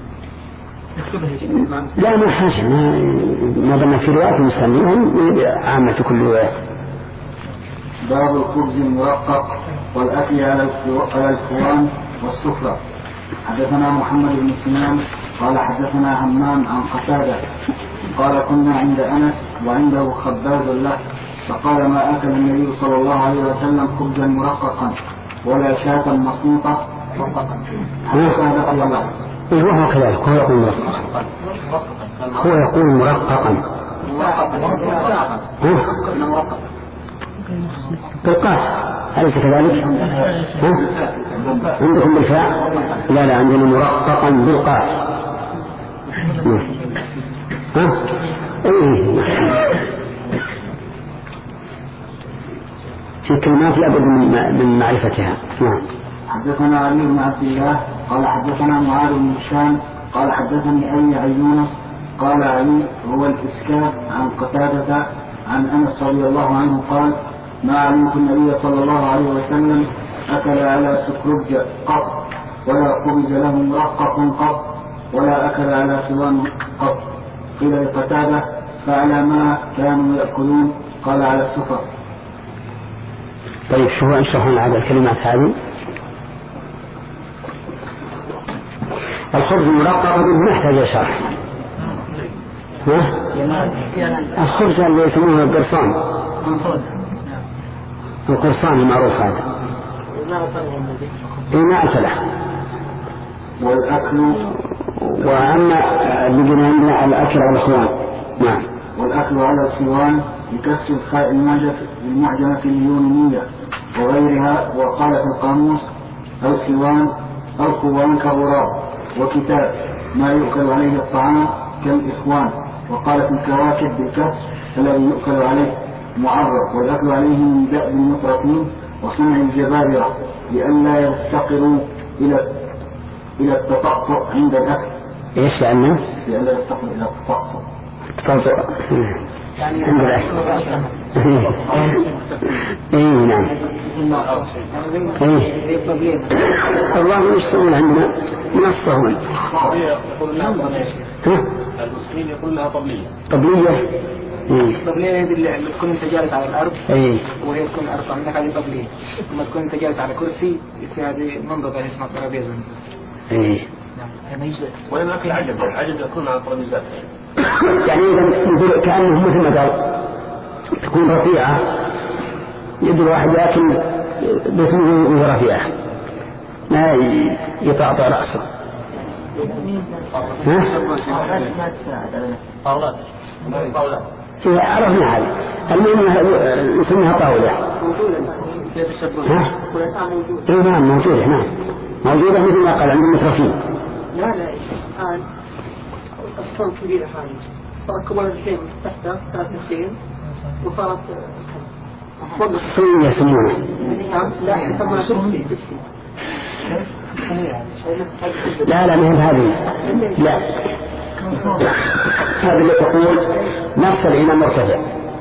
لا ما حاجة ما ما ضمن في رواية المستمعين عامة كل رواية. باب الخبز المرقق والأكل على الكوان والسفرة. حدثنا محمد بن سنان قال حدثنا همام عن قتادة قال كنا عند أنس وعنده خباز له فقال ما أكل النبي صلى الله عليه وسلم خبزا مرققا ولا شاة مصنوطة مرققا حتى ذكر الله. وهو كذلك هو يقول مرققا هو يقول مرققا بالقاف أليس كذلك؟ عندكم بالفاء؟ لا لا عندنا مرققا بالقاف. ها؟ إيه في كلمات لابد من معرفتها. نعم. حدثنا علي بن عبد الله قال حدثنا معاذ بن هشام قال حدثني أبي عن يونس قال علي هو الإسكاب عن قتادة عن أنس رضي الله عنه قال ما علمت النبي صلى الله عليه وسلم أكل على سكرج قط ولا خبز له مرقق قط ولا أكل على سوان قط. قيل لقتادة فعلى ما كانوا يأكلون قال على السفر. طيب شو انشرحون على الكلمات هذه؟ الخبز المرقق ما يحتاج شرح. الخبز اللي يسمونه القرصان، القرصان المعروف هذا ما أكله. والأكل وأما اللي عندنا الأكل على الإخوان. نعم. والأكل على الإخوان بكسر الخاء المعجمة اليونانية وغيرها. وقال في القاموس الخوان أو خوان كغراب، وكتاب ما يؤكل عليه الطعام كالإخوان. وقال في الكواكب بالكسر الذي يؤكل عليه معرض. والأكل عليه من دأب المترفين وصنع الجبابرة لئلا يفتقروا إلى إلى التطأطؤ عند الأكل. إيش لأنه؟ لئلا يفتقروا إلى التطأطؤ. تطأطؤ يعني عند الأكل. إيه نعم. إيه. الله يشتغل عندنا من الصهون. المسلمين يقول لها طبلية. طبلية. طبلية اللي تكون انت جالس على الأرض. إيه. وهي تكون أرض عندك هذه طبلية. ثم تكون انت جالس على كرسي في هذه منضدة اسمها ترابيزة. إيه. نعم. وين أكل عجب؟ العجب يكون على الترابيزات. يعني إذا يقول كأنه مثل ما قال تكون رفيعة، يد الواحد يأكل بثمه وهي رفيعة ما يطعطع رأسه. ها؟ طاولات. طاولات. عرفنا هذا. المهم نسميها طاولة. ها؟ إيه نعم موجودة. نعم موجودة مثل ما قال عند المترفين. لا لا الآن أصلا كبيرة هذه صارت كبار الشيء تحتها ثلاث متين وصارت صينية يسمونها. لا يسمونها لا لا ما هي هذه. لا هذه اللي تقول نفس الإمام مرتفع.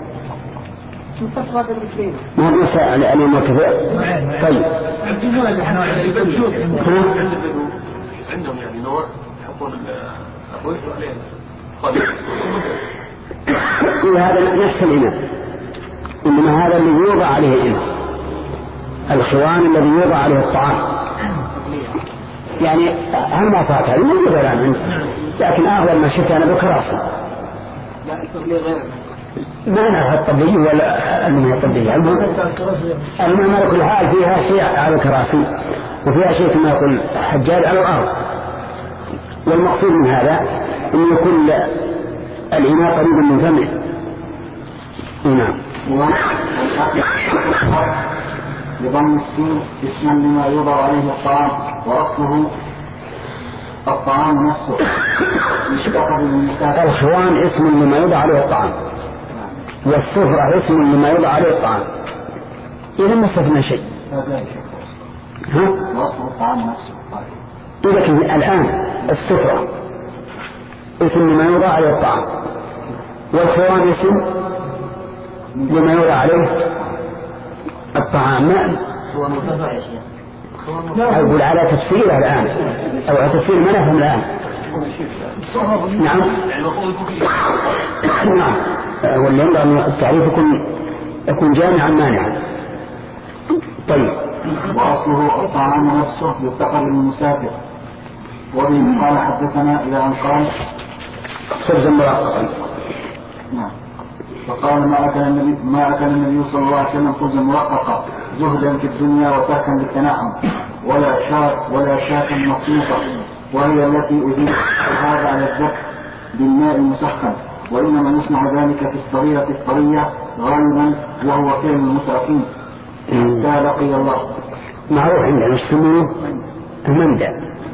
ما هو نفس الإمام مرتفع. طيب عندهم يعني نوع يحطون الأبويت وعليه خليل. هذا نفس الإمام، إنما هذا اللي يوضع عليه الإمام، الخوان الذي يوضع عليه الطعام. يعني هم ما فات هذه موجودة الآن، لكن أغلب ما شفت أنا بكراسة. لا الطبلية غير. ما نعرف الطبلية ولا المهم الطبلية. المهم على كل حال فيها شيء على الكراسي وفيها شيء كما يقول حجاج على الأرض. والمقصود من هذا أن يكون الإناء قريبا من فمه. نعم. بضم السين اسما لما يوضع عليه الطعام وأصله الطعام نفسه. الخوان اسم لما يوضع عليه الطعام والسفرة اسم لما يوضع عليه الطعام. إذا ما استفدنا شيء. ها؟ وأصله الطعام نفسه. لكن الآن السفرة اسم لما يوضع عليه الطعام والخوان اسم لما يوضع عليه الطعام. ما هو مرتفع يا شيخ. أقول على تفسيره الآن أو على تفسير ما نفهم الآن. نعم نعم. واللي ينبغي أن التعريف يكون يكون جامعا مانعا. طيب. وأصله الطعام نفسه يفتقر للمسافر. وبه قال حدثنا إلى أن قال خبزا مرققا. نعم. فقال ما أكل النبي ما أكل النبي صلى الله عليه وسلم خبزا مرققا زهدا في الدنيا وتركا للتنعم ولا شاك ولا شاكا مصيفا، وهي التي أزيد هذا على الذكر بالماء المسخن. وإنما نصنع ذلك في الصغيرة الطرية غالبا وهو فعل المترفين حتى لقي الله. معروف عندنا يسمونه المندى.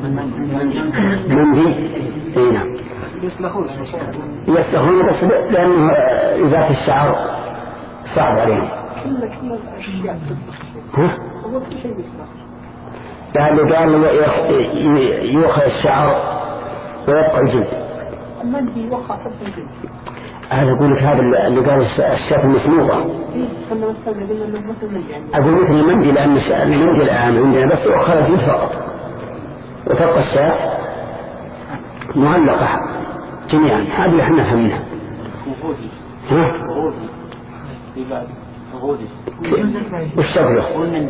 مندي. نعم. يسلخون يسلخون بس لأنه إذا في الشعر صعب عليهم. ها؟ لأنه قال يؤخذ الشعر ويبقى الجلد. المندي وقع حتى الجلد. هذا أقول لك هذا اللي قال الشاة المسموقة. أقول مثل المندي لأن المندي الآن عندنا بس يؤخذ الجلد فقط وتبقى الشاة معلقة جميعا. هذا اللي احنا فهمناها. ها؟ وش شغله؟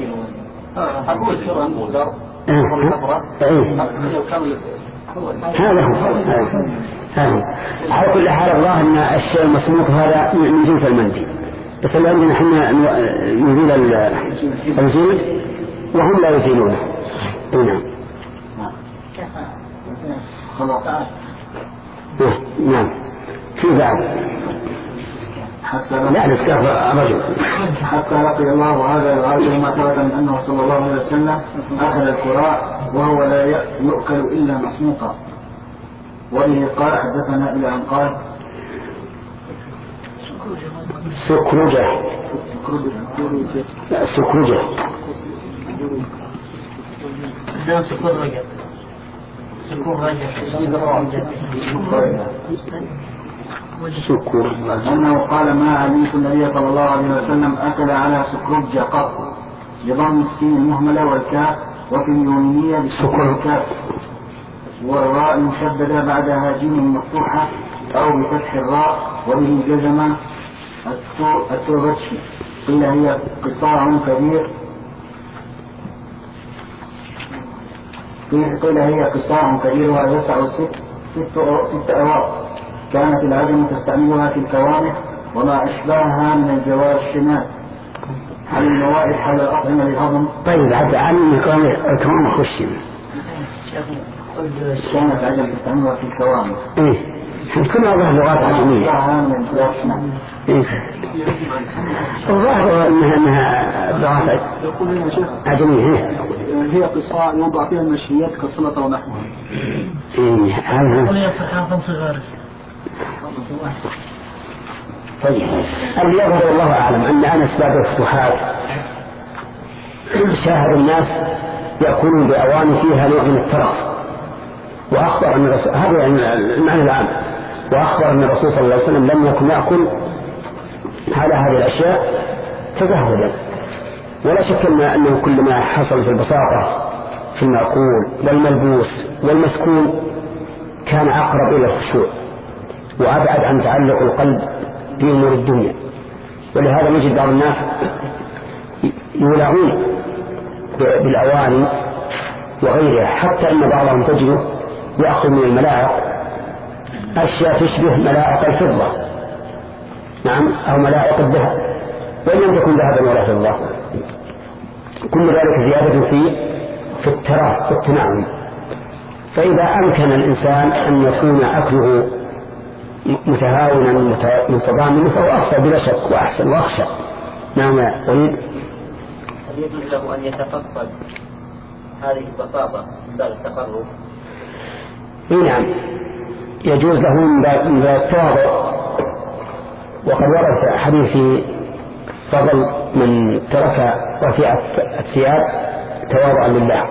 هذا هو هذا على كل حال الله أن الشيء المصموط هذا من جنس المندي، بس الآن نحن نزيل الجلد وهم لا يزيلونه. نعم نعم في بعض لا نسكاف رجل حتى لقي الله هذا العالم ما ثبت من أنه صلى الله عليه وسلم أكل الكراء وهو لا يؤكل إلا مسموقا. وبه قال حدثنا إلى أن قال سكرجة سكرجة سكرجة سكر أنه قال ما علمت النبي صلى الله عليه وسلم أكل على سكرجة قط بضم السين المهملة والكاف وفي اليونانية بسكر الكاف والراء المشددة بعدها جيم مفتوحة أو بفتح الراء. وبه جزم التوبتشي قيل هي قصار كبير قيل هي قصار كبيرها يسع ست ست أواق كانت العجم تستعملها في الكوانح وما أشباهها من الجوار الشمال على الموائد حال الأطعمة للهضم. طيب عد عن الكوانح خشم كانت العجم تستعملها في الكوانح. إيه كلها ظهر لغات عجمية. إيه الظاهر إنها إنها لغات عجمية. هي قصاء يوضع فيها المشهيات كالسلطة ونحوها. إيه هذا. طيب اللي يظهر الله أعلم أن أنس بعد الفتوحات شاهد الناس يأكلون بأواني فيها نوع من الترف، وأخبر أن الرسول هذا المعنى العام، وأخبر أن الرسول صلى الله عليه وسلم لم يكن يأكل على هذه الأشياء تزهدا. ولا شك أنه كل ما حصل في البساطة في المأكول والملبوس والمسكون كان أقرب إلى الخشوع وأبعد عن تعلق القلب بأمور الدنيا. ولهذا نجد بعض الناس يولعون بالأواني وغيرها، حتى أن بعضهم تجده يأخذ من الملاعق أشياء تشبه ملاعق الفضة، نعم، أو ملاعق الذهب وإن لم تكن ذهبا ولا فضة. كل ذلك زيادة في في التراف في التنعم. فإذا أمكن الإنسان أن يكون أكله متهاونا متضامنا فهو أفضل بلا شك وأحسن وأخشى. نعم أريد هل يجوز له أن يتفصل هذه البساطة من باب التقرب؟ نعم يجوز له من باب التواضع. وقد ورد حديث في فضل من ترك رفيع الثياب تواضعا لله.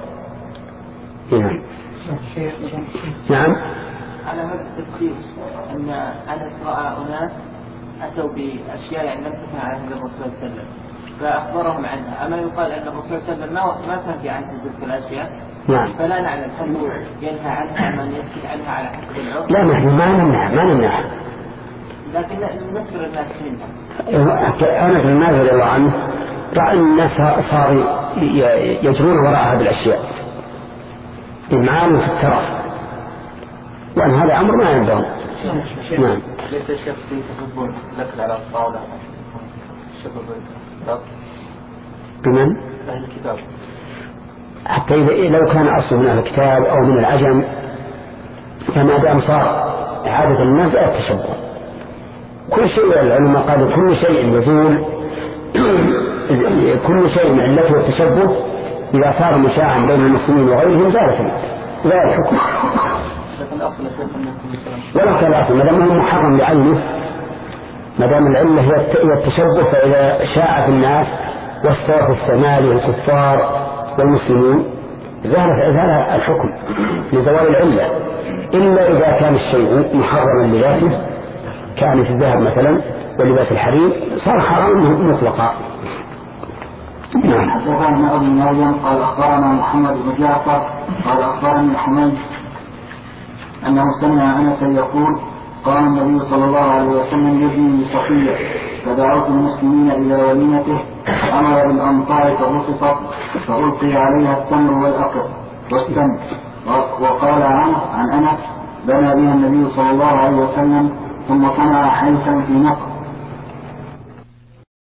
نعم نعم على هذا التفسير أن أنس رأى أناس أتوا بأشياء يعني لم تكن على هذا الرسول صلى الله عليه وسلم فأخبرهم عنها. أما يقال أن الرسول صلى الله عليه وسلم ما تنهى عن تلك الأشياء، نعم. فلا نعلم هل هو ينهى عنها من يسكت عنها على حسب العرف. لا نحن ما نمنع ما نمنع لكن نذكر الناس منها. أنا في المال رضي الله عنه رأى الناس صاروا يجرون وراء هذه الأشياء إمعان في الترف، وأن هذا أمر ما ينبغي. نعم. ليس الشيخ في تصبر لك على الطاولة الشكر بمن؟ أهل الكتاب. حتى إذا لو كان أصله من أهل الكتاب أو من العجم فما دام صار عادة الناس التشبه. كل شيء العلماء قالوا كل شيء يزول كل شيء من علته التشبه إذا صار مشاعا بين المسلمين وغيرهم زالت لا الحكم. ولو كان الأصل ما دام هو محرم لعينه، ما دام العلة هي التشبه، فإذا شاع في الناس واستوى في السماء الكفار والمسلمين زال زال الحكم لزوال العلة، إلا إذا كان الشيء محرما لذاته كان في الذهب مثلا ولباس الحرير صار حرام مطلقا. حدثنا أبو مريم قال أخبرنا محمد بن جعفر قال أخبرني حميد أنه سمع أنس يقول قال النبي صلى الله عليه وسلم يدني صفية فدعوت المسلمين إلى وليمته أمر بالأمطار فبسطت فألقي عليها التمر والأقر والسمك. وقال عنه عن أنس: بنى بها النبي صلى الله عليه وسلم ثم صنع حيثا في نقر